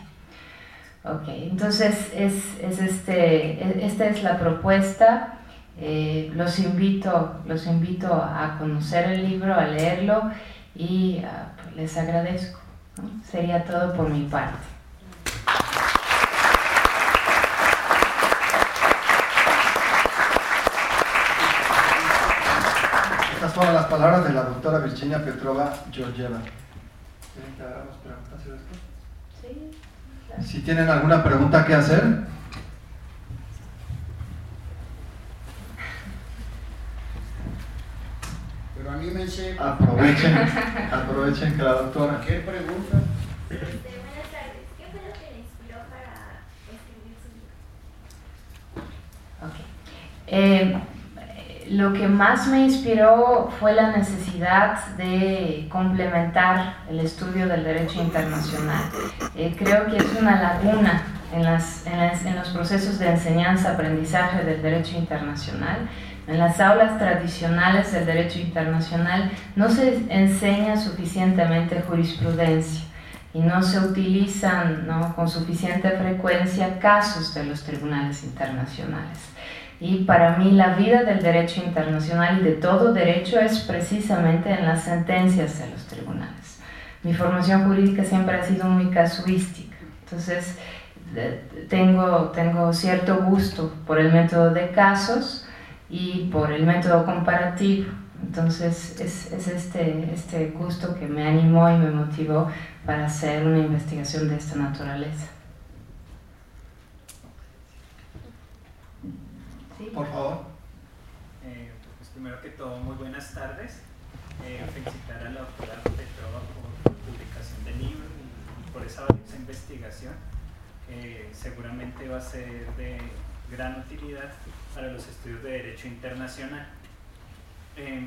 Okay, entonces es, es este, esta es la propuesta. Eh, los invito, los invito a conocer el libro, a leerlo, y uh, pues les agradezco, ¿no? Sería todo por mi parte. Estas fueron las palabras de la doctora Virginia Petrova Georgieva. ¿Quieren que hagamos preguntas y respuestas? Sí, claro. Si tienen alguna pregunta que hacer. Anímense. Aprovechen, aprovechen que la doctora. ¿Qué pregunta? Este, buenas tardes. ¿Qué fue lo que le inspiró para escribir su libro? Okay. Eh, lo que más me inspiró fue la necesidad de complementar el estudio del derecho internacional. Eh, creo que es una laguna en, las, en, las, en los procesos de enseñanza-aprendizaje del derecho internacional. En las aulas tradicionales del derecho internacional no se enseña suficientemente jurisprudencia y no se utilizan, ¿no?, con suficiente frecuencia casos de los tribunales internacionales. Y para mí la vida del derecho internacional y de todo derecho es precisamente en las sentencias de los tribunales. Mi formación jurídica siempre ha sido muy casuística, entonces tengo, tengo cierto gusto por el método de casos y por el método comparativo. Entonces es, es este, este gusto que me animó y me motivó para hacer una investigación de esta naturaleza. ¿Sí? Por favor. Eh, pues primero que todo, muy buenas tardes. Eh, felicitar a la doctora Petrova por la publicación del libro y por esa valiosa investigación, que seguramente va a ser de gran utilidad para los estudios de Derecho Internacional. Eh,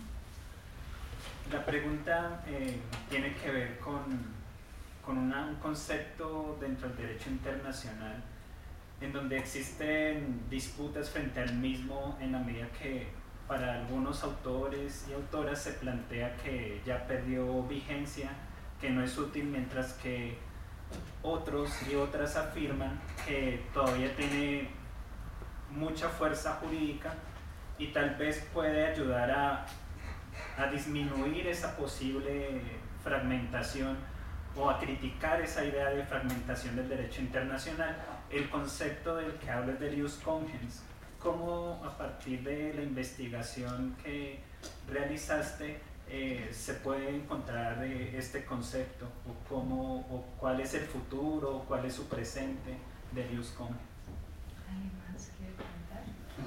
la pregunta eh, tiene que ver con, con una, un concepto dentro del derecho internacional en donde existen disputas frente al mismo, en la medida que para algunos autores y autoras se plantea que ya perdió vigencia, que no es útil, mientras que otros y otras afirman que todavía tiene mucha fuerza jurídica y tal vez puede ayudar a, a disminuir esa posible fragmentación o a criticar esa idea de fragmentación del derecho internacional. El concepto del que hablo es del jus cogens. ¿Cómo a partir de la investigación que realizaste eh, se puede encontrar eh, este concepto? ¿O, cómo, o cuál es el futuro, o cuál es su presente del jus cogens? ¿Alguien más quiere comentar?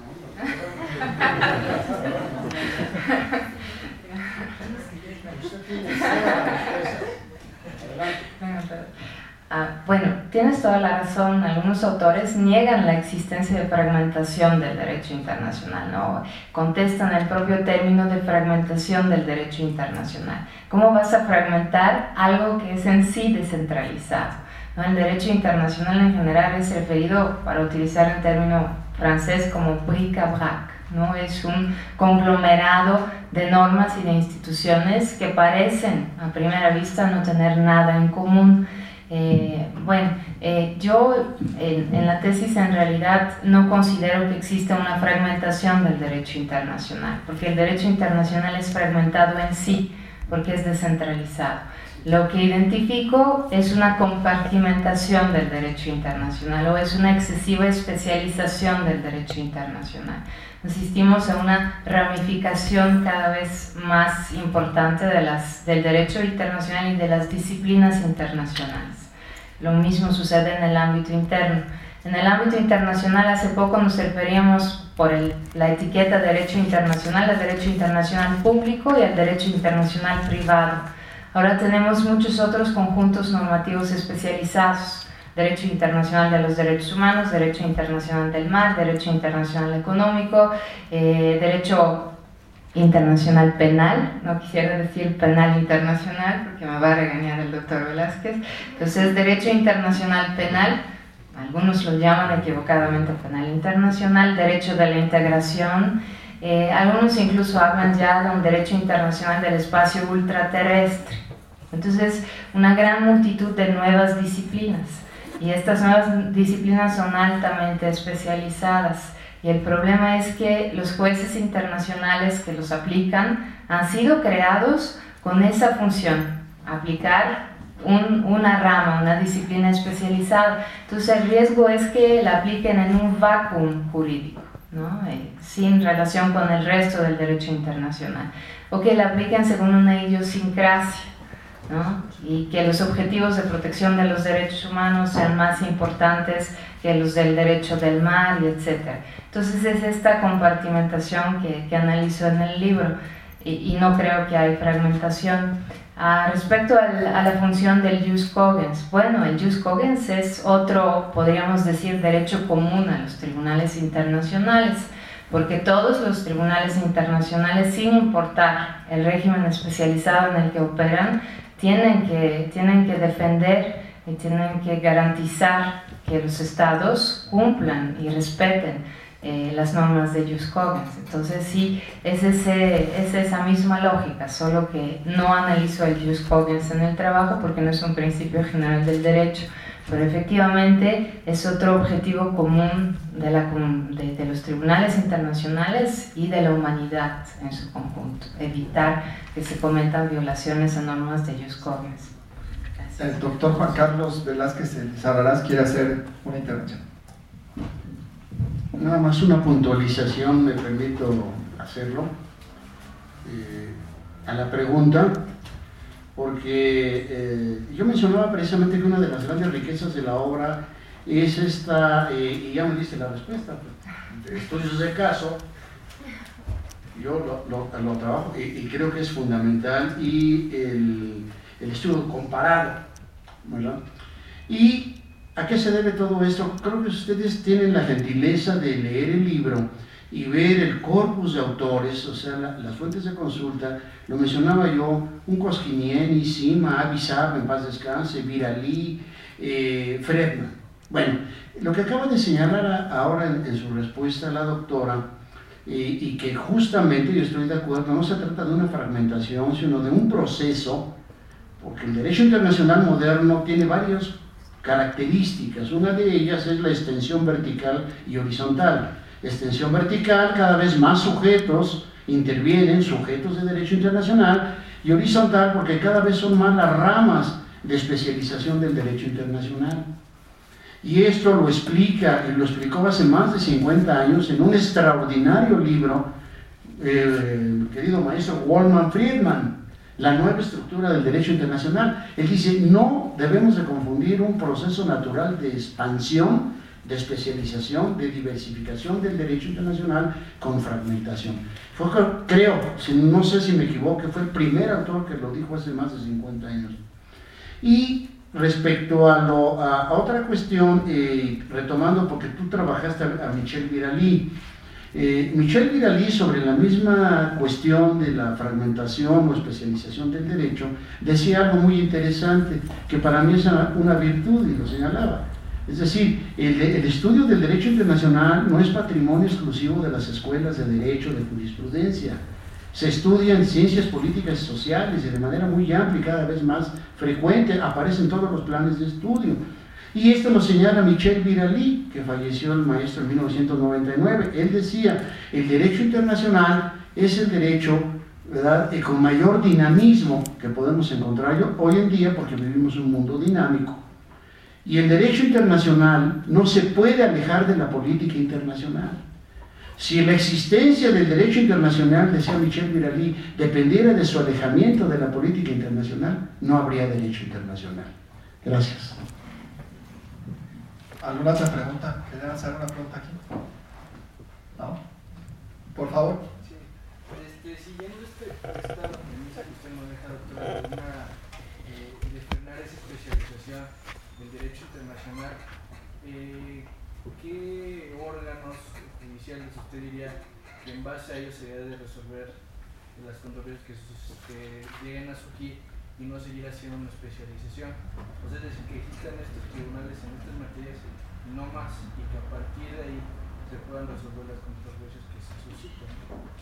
Ah, bueno, tienes toda la razón. Algunos autores niegan la existencia de fragmentación del derecho internacional, ¿no? Contestan el propio término de fragmentación del derecho internacional. ¿Cómo vas a fragmentar algo que es en sí descentralizado, ¿no? El derecho internacional en general es referido, para utilizar el término francés, como bric-à-brac, ¿no? Es un conglomerado de normas y de instituciones que parecen a primera vista no tener nada en común. Eh, bueno, eh, yo en, en la tesis en realidad no considero que exista una fragmentación del derecho internacional, porque el derecho internacional es fragmentado en sí, porque es descentralizado. Lo que identifico es una compartimentación del derecho internacional o es una excesiva especialización del derecho internacional. Asistimos a una ramificación cada vez más importante de las, del derecho internacional y de las disciplinas internacionales. Lo mismo sucede en el ámbito interno. En el ámbito internacional hace poco nos referíamos por el, la etiqueta derecho internacional al derecho internacional público y al derecho internacional privado. Ahora tenemos muchos otros conjuntos normativos especializados: derecho internacional de los derechos humanos, derecho internacional del mar, derecho internacional económico, eh, derecho internacional penal, no quisiera decir penal internacional porque me va a regañar el doctor Velázquez. Entonces, derecho internacional penal, algunos lo llaman equivocadamente penal internacional, derecho de la integración, eh, algunos incluso hablan ya de un derecho internacional del espacio ultraterrestre. Entonces, una gran multitud de nuevas disciplinas, y estas nuevas disciplinas son altamente especializadas. Y el problema es que los jueces internacionales que los aplican han sido creados con esa función, aplicar un, una rama, una disciplina especializada. Entonces el riesgo es que la apliquen en un vacuum jurídico, ¿no? Eh, sin relación con el resto del derecho internacional, o que la apliquen según una idiosincrasia, ¿no? Y que los objetivos de protección de los derechos humanos sean más importantes que los del derecho del mar, y etcétera. Entonces es esta compartimentación que, que analizo en el libro, y, y no creo que hay fragmentación. Ah, respecto al, a la función del jus cogens, bueno, el jus cogens es otro, podríamos decir, derecho común a los tribunales internacionales, porque todos los tribunales internacionales, sin importar el régimen especializado en el que operan, tienen que, tienen que defender y tienen que garantizar que los estados cumplan y respeten eh, las normas de jus cogens. Entonces sí, es, ese, es esa misma lógica, solo que no analizo el jus cogens en el trabajo porque no es un principio general del derecho, pero efectivamente es otro objetivo común de, la, de, de los tribunales internacionales y de la humanidad en su conjunto: evitar que se cometan violaciones a normas de jus cogens. El doctor Juan Carlos Velázquez Lizarrarás quiere hacer una intervención. Nada más una puntualización, me permito hacerlo, eh, a la pregunta, porque eh, yo mencionaba precisamente que una de las grandes riquezas de la obra es esta, eh, y ya me diste la respuesta, de estudios de caso, yo lo, lo, lo trabajo y, y creo que es fundamental, y el, el estudio comparado, ¿verdad? ¿Y a qué se debe todo esto? Creo que ustedes tienen la gentileza de leer el libro y ver el corpus de autores, o sea, la, las fuentes de consulta. Lo mencionaba yo, un Koskinieni, Sima, Abisab, en paz descanse, Viralí, eh, Fredman. Bueno, lo que acaba de señalar a, ahora en, en su respuesta a la doctora, eh, y que justamente yo estoy de acuerdo, no se trata de una fragmentación, sino de un proceso, porque el derecho internacional moderno tiene varias características. Una de ellas es la extensión vertical y horizontal. Extensión vertical, cada vez más sujetos intervienen, sujetos de derecho internacional, y horizontal porque cada vez son más las ramas de especialización del derecho internacional. Y esto lo explica, y lo explicó hace más de cincuenta años en un extraordinario libro, el querido maestro Waldman Friedman, La nueva estructura del derecho internacional. Él dice, no debemos de confundir un proceso natural de expansión, de especialización, de diversificación del derecho internacional con fragmentación. Fue, creo, no sé si me equivoco, fue el primer autor que lo dijo hace más de cincuenta años. Y respecto a, lo, a, a otra cuestión, eh, retomando, porque tú trabajaste a, a Michel Viralí, eh, Michel Viralí sobre la misma cuestión de la fragmentación o especialización del derecho, decía algo muy interesante, que para mí es una, una virtud, y lo señalaba. Es decir, el, el estudio del derecho internacional no es patrimonio exclusivo de las escuelas de derecho, de jurisprudencia. Se estudia en ciencias políticas y sociales y de manera muy amplia y cada vez más frecuente, aparece en todos los planes de estudio. Y esto lo señala Michel Viralí, que falleció el maestro en mil novecientos noventa y nueve. Él decía, el derecho internacional es el derecho, ¿verdad?, y con mayor dinamismo que podemos encontrar hoy en día, porque vivimos un mundo dinámico. Y el derecho internacional no se puede alejar de la política internacional. Si la existencia del derecho internacional, decía Michel Viralí, dependiera de su alejamiento de la política internacional, no habría derecho internacional. Gracias. ¿Alguna otra pregunta? ¿Querían hacer una pregunta aquí? ¿No? Por favor. Sí. Este, siguiendo este, esta premisa que usted nos deja, doctora, de, una, eh, de frenar esa especialización del derecho internacional, eh, ¿qué órganos judiciales usted diría que en base a ellos se debe de resolver las controversias que, que lleguen a surgir y no seguir haciendo una especialización? O sea, es decir, que existan estos tribunales en estas materias y no más, y que a partir de ahí se puedan resolver las controversias que se suscitan.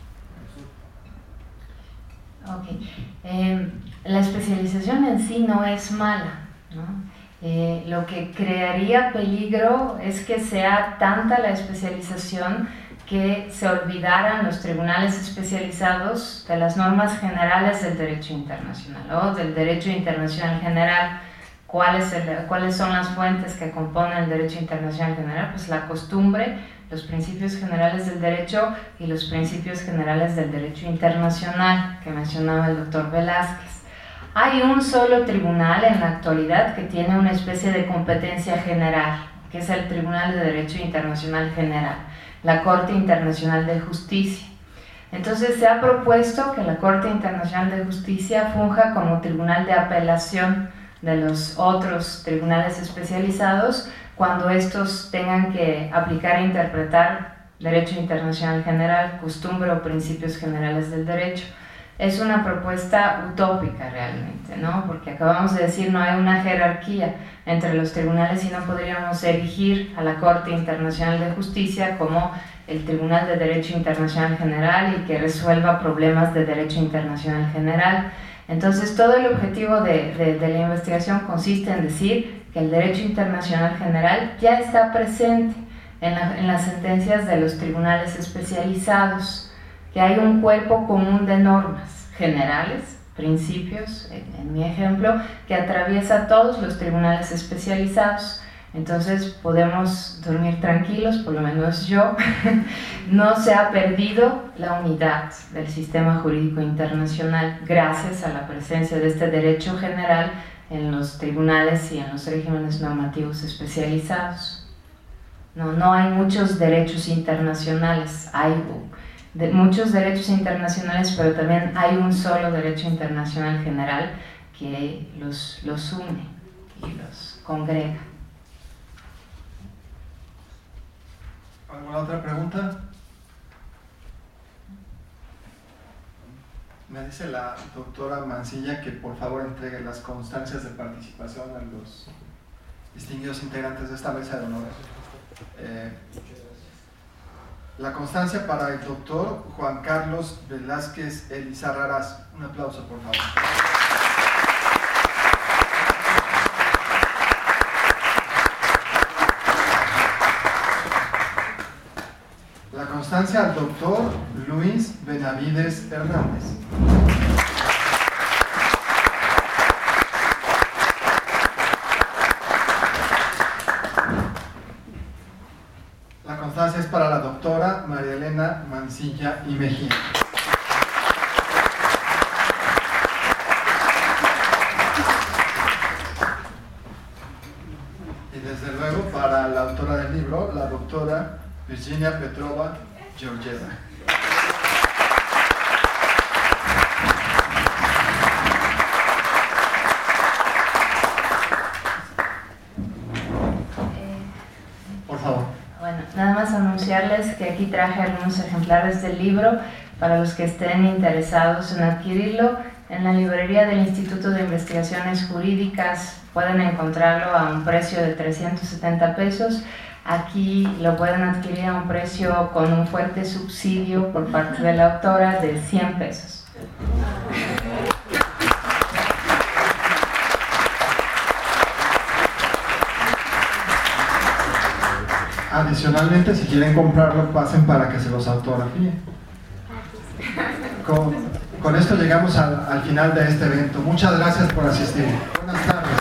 Ok. Eh, la especialización en sí no es mala, ¿no? Eh, lo que crearía peligro es que sea tanta la especialización que se olvidaran los tribunales especializados de las normas generales del derecho internacional o del derecho internacional general. ¿Cuáles, el, ¿Cuáles son las fuentes que componen el derecho internacional general? Pues la costumbre, los principios generales del derecho y los principios generales del derecho internacional que mencionaba el doctor Velázquez. Hay un solo tribunal en la actualidad que tiene una especie de competencia general, que es el Tribunal de Derecho Internacional General, la Corte Internacional de Justicia. Entonces se ha propuesto que la Corte Internacional de Justicia funja como tribunal de apelación de los otros tribunales especializados cuando estos tengan que aplicar e interpretar derecho internacional general, costumbre o principios generales del derecho. Es una propuesta utópica realmente, ¿no? Porque acabamos de decir no hay una jerarquía entre los tribunales y no podríamos erigir a la Corte Internacional de Justicia como el Tribunal de Derecho Internacional General y que resuelva problemas de derecho internacional general. Entonces todo el objetivo de, de, de la investigación consiste en decir que el derecho internacional general ya está presente en, la, en las sentencias de los tribunales especializados, que hay un cuerpo común de normas generales, principios, en, en mi ejemplo, que atraviesa todos los tribunales especializados. Entonces podemos dormir tranquilos, por lo menos yo. No se ha perdido la unidad del sistema jurídico internacional gracias a la presencia de este derecho general en los tribunales y en los regímenes normativos especializados. No, no hay muchos derechos internacionales, hay de muchos derechos internacionales, pero también hay un solo derecho internacional general que los, los une y los congrega. ¿Alguna otra pregunta? Me dice la doctora Mancilla que por favor entregue las constancias de participación a los distinguidos integrantes de esta mesa de honor. Eh, la constancia para el doctor Juan Carlos Velázquez Elizarrarás. Un aplauso, por favor. La constancia al doctor Luis Benavides Hernández. La constancia es para la doctora María Elena Mancilla y Mejía. Y desde luego para la autora del libro, la doctora Virginia Petrova Georgieva. Por favor. Bueno, nada más anunciarles que aquí traje algunos ejemplares del libro para los que estén interesados en adquirirlo. En la librería del Instituto de Investigaciones Jurídicas pueden encontrarlo a un precio de trescientos setenta pesos. Aquí lo pueden adquirir a un precio con un fuerte subsidio por parte de la autora de cien pesos. Adicionalmente, si quieren comprarlo, pasen para que se los autografíe. Con, con esto llegamos al, al final de este evento. Muchas gracias por asistir. Buenas tardes.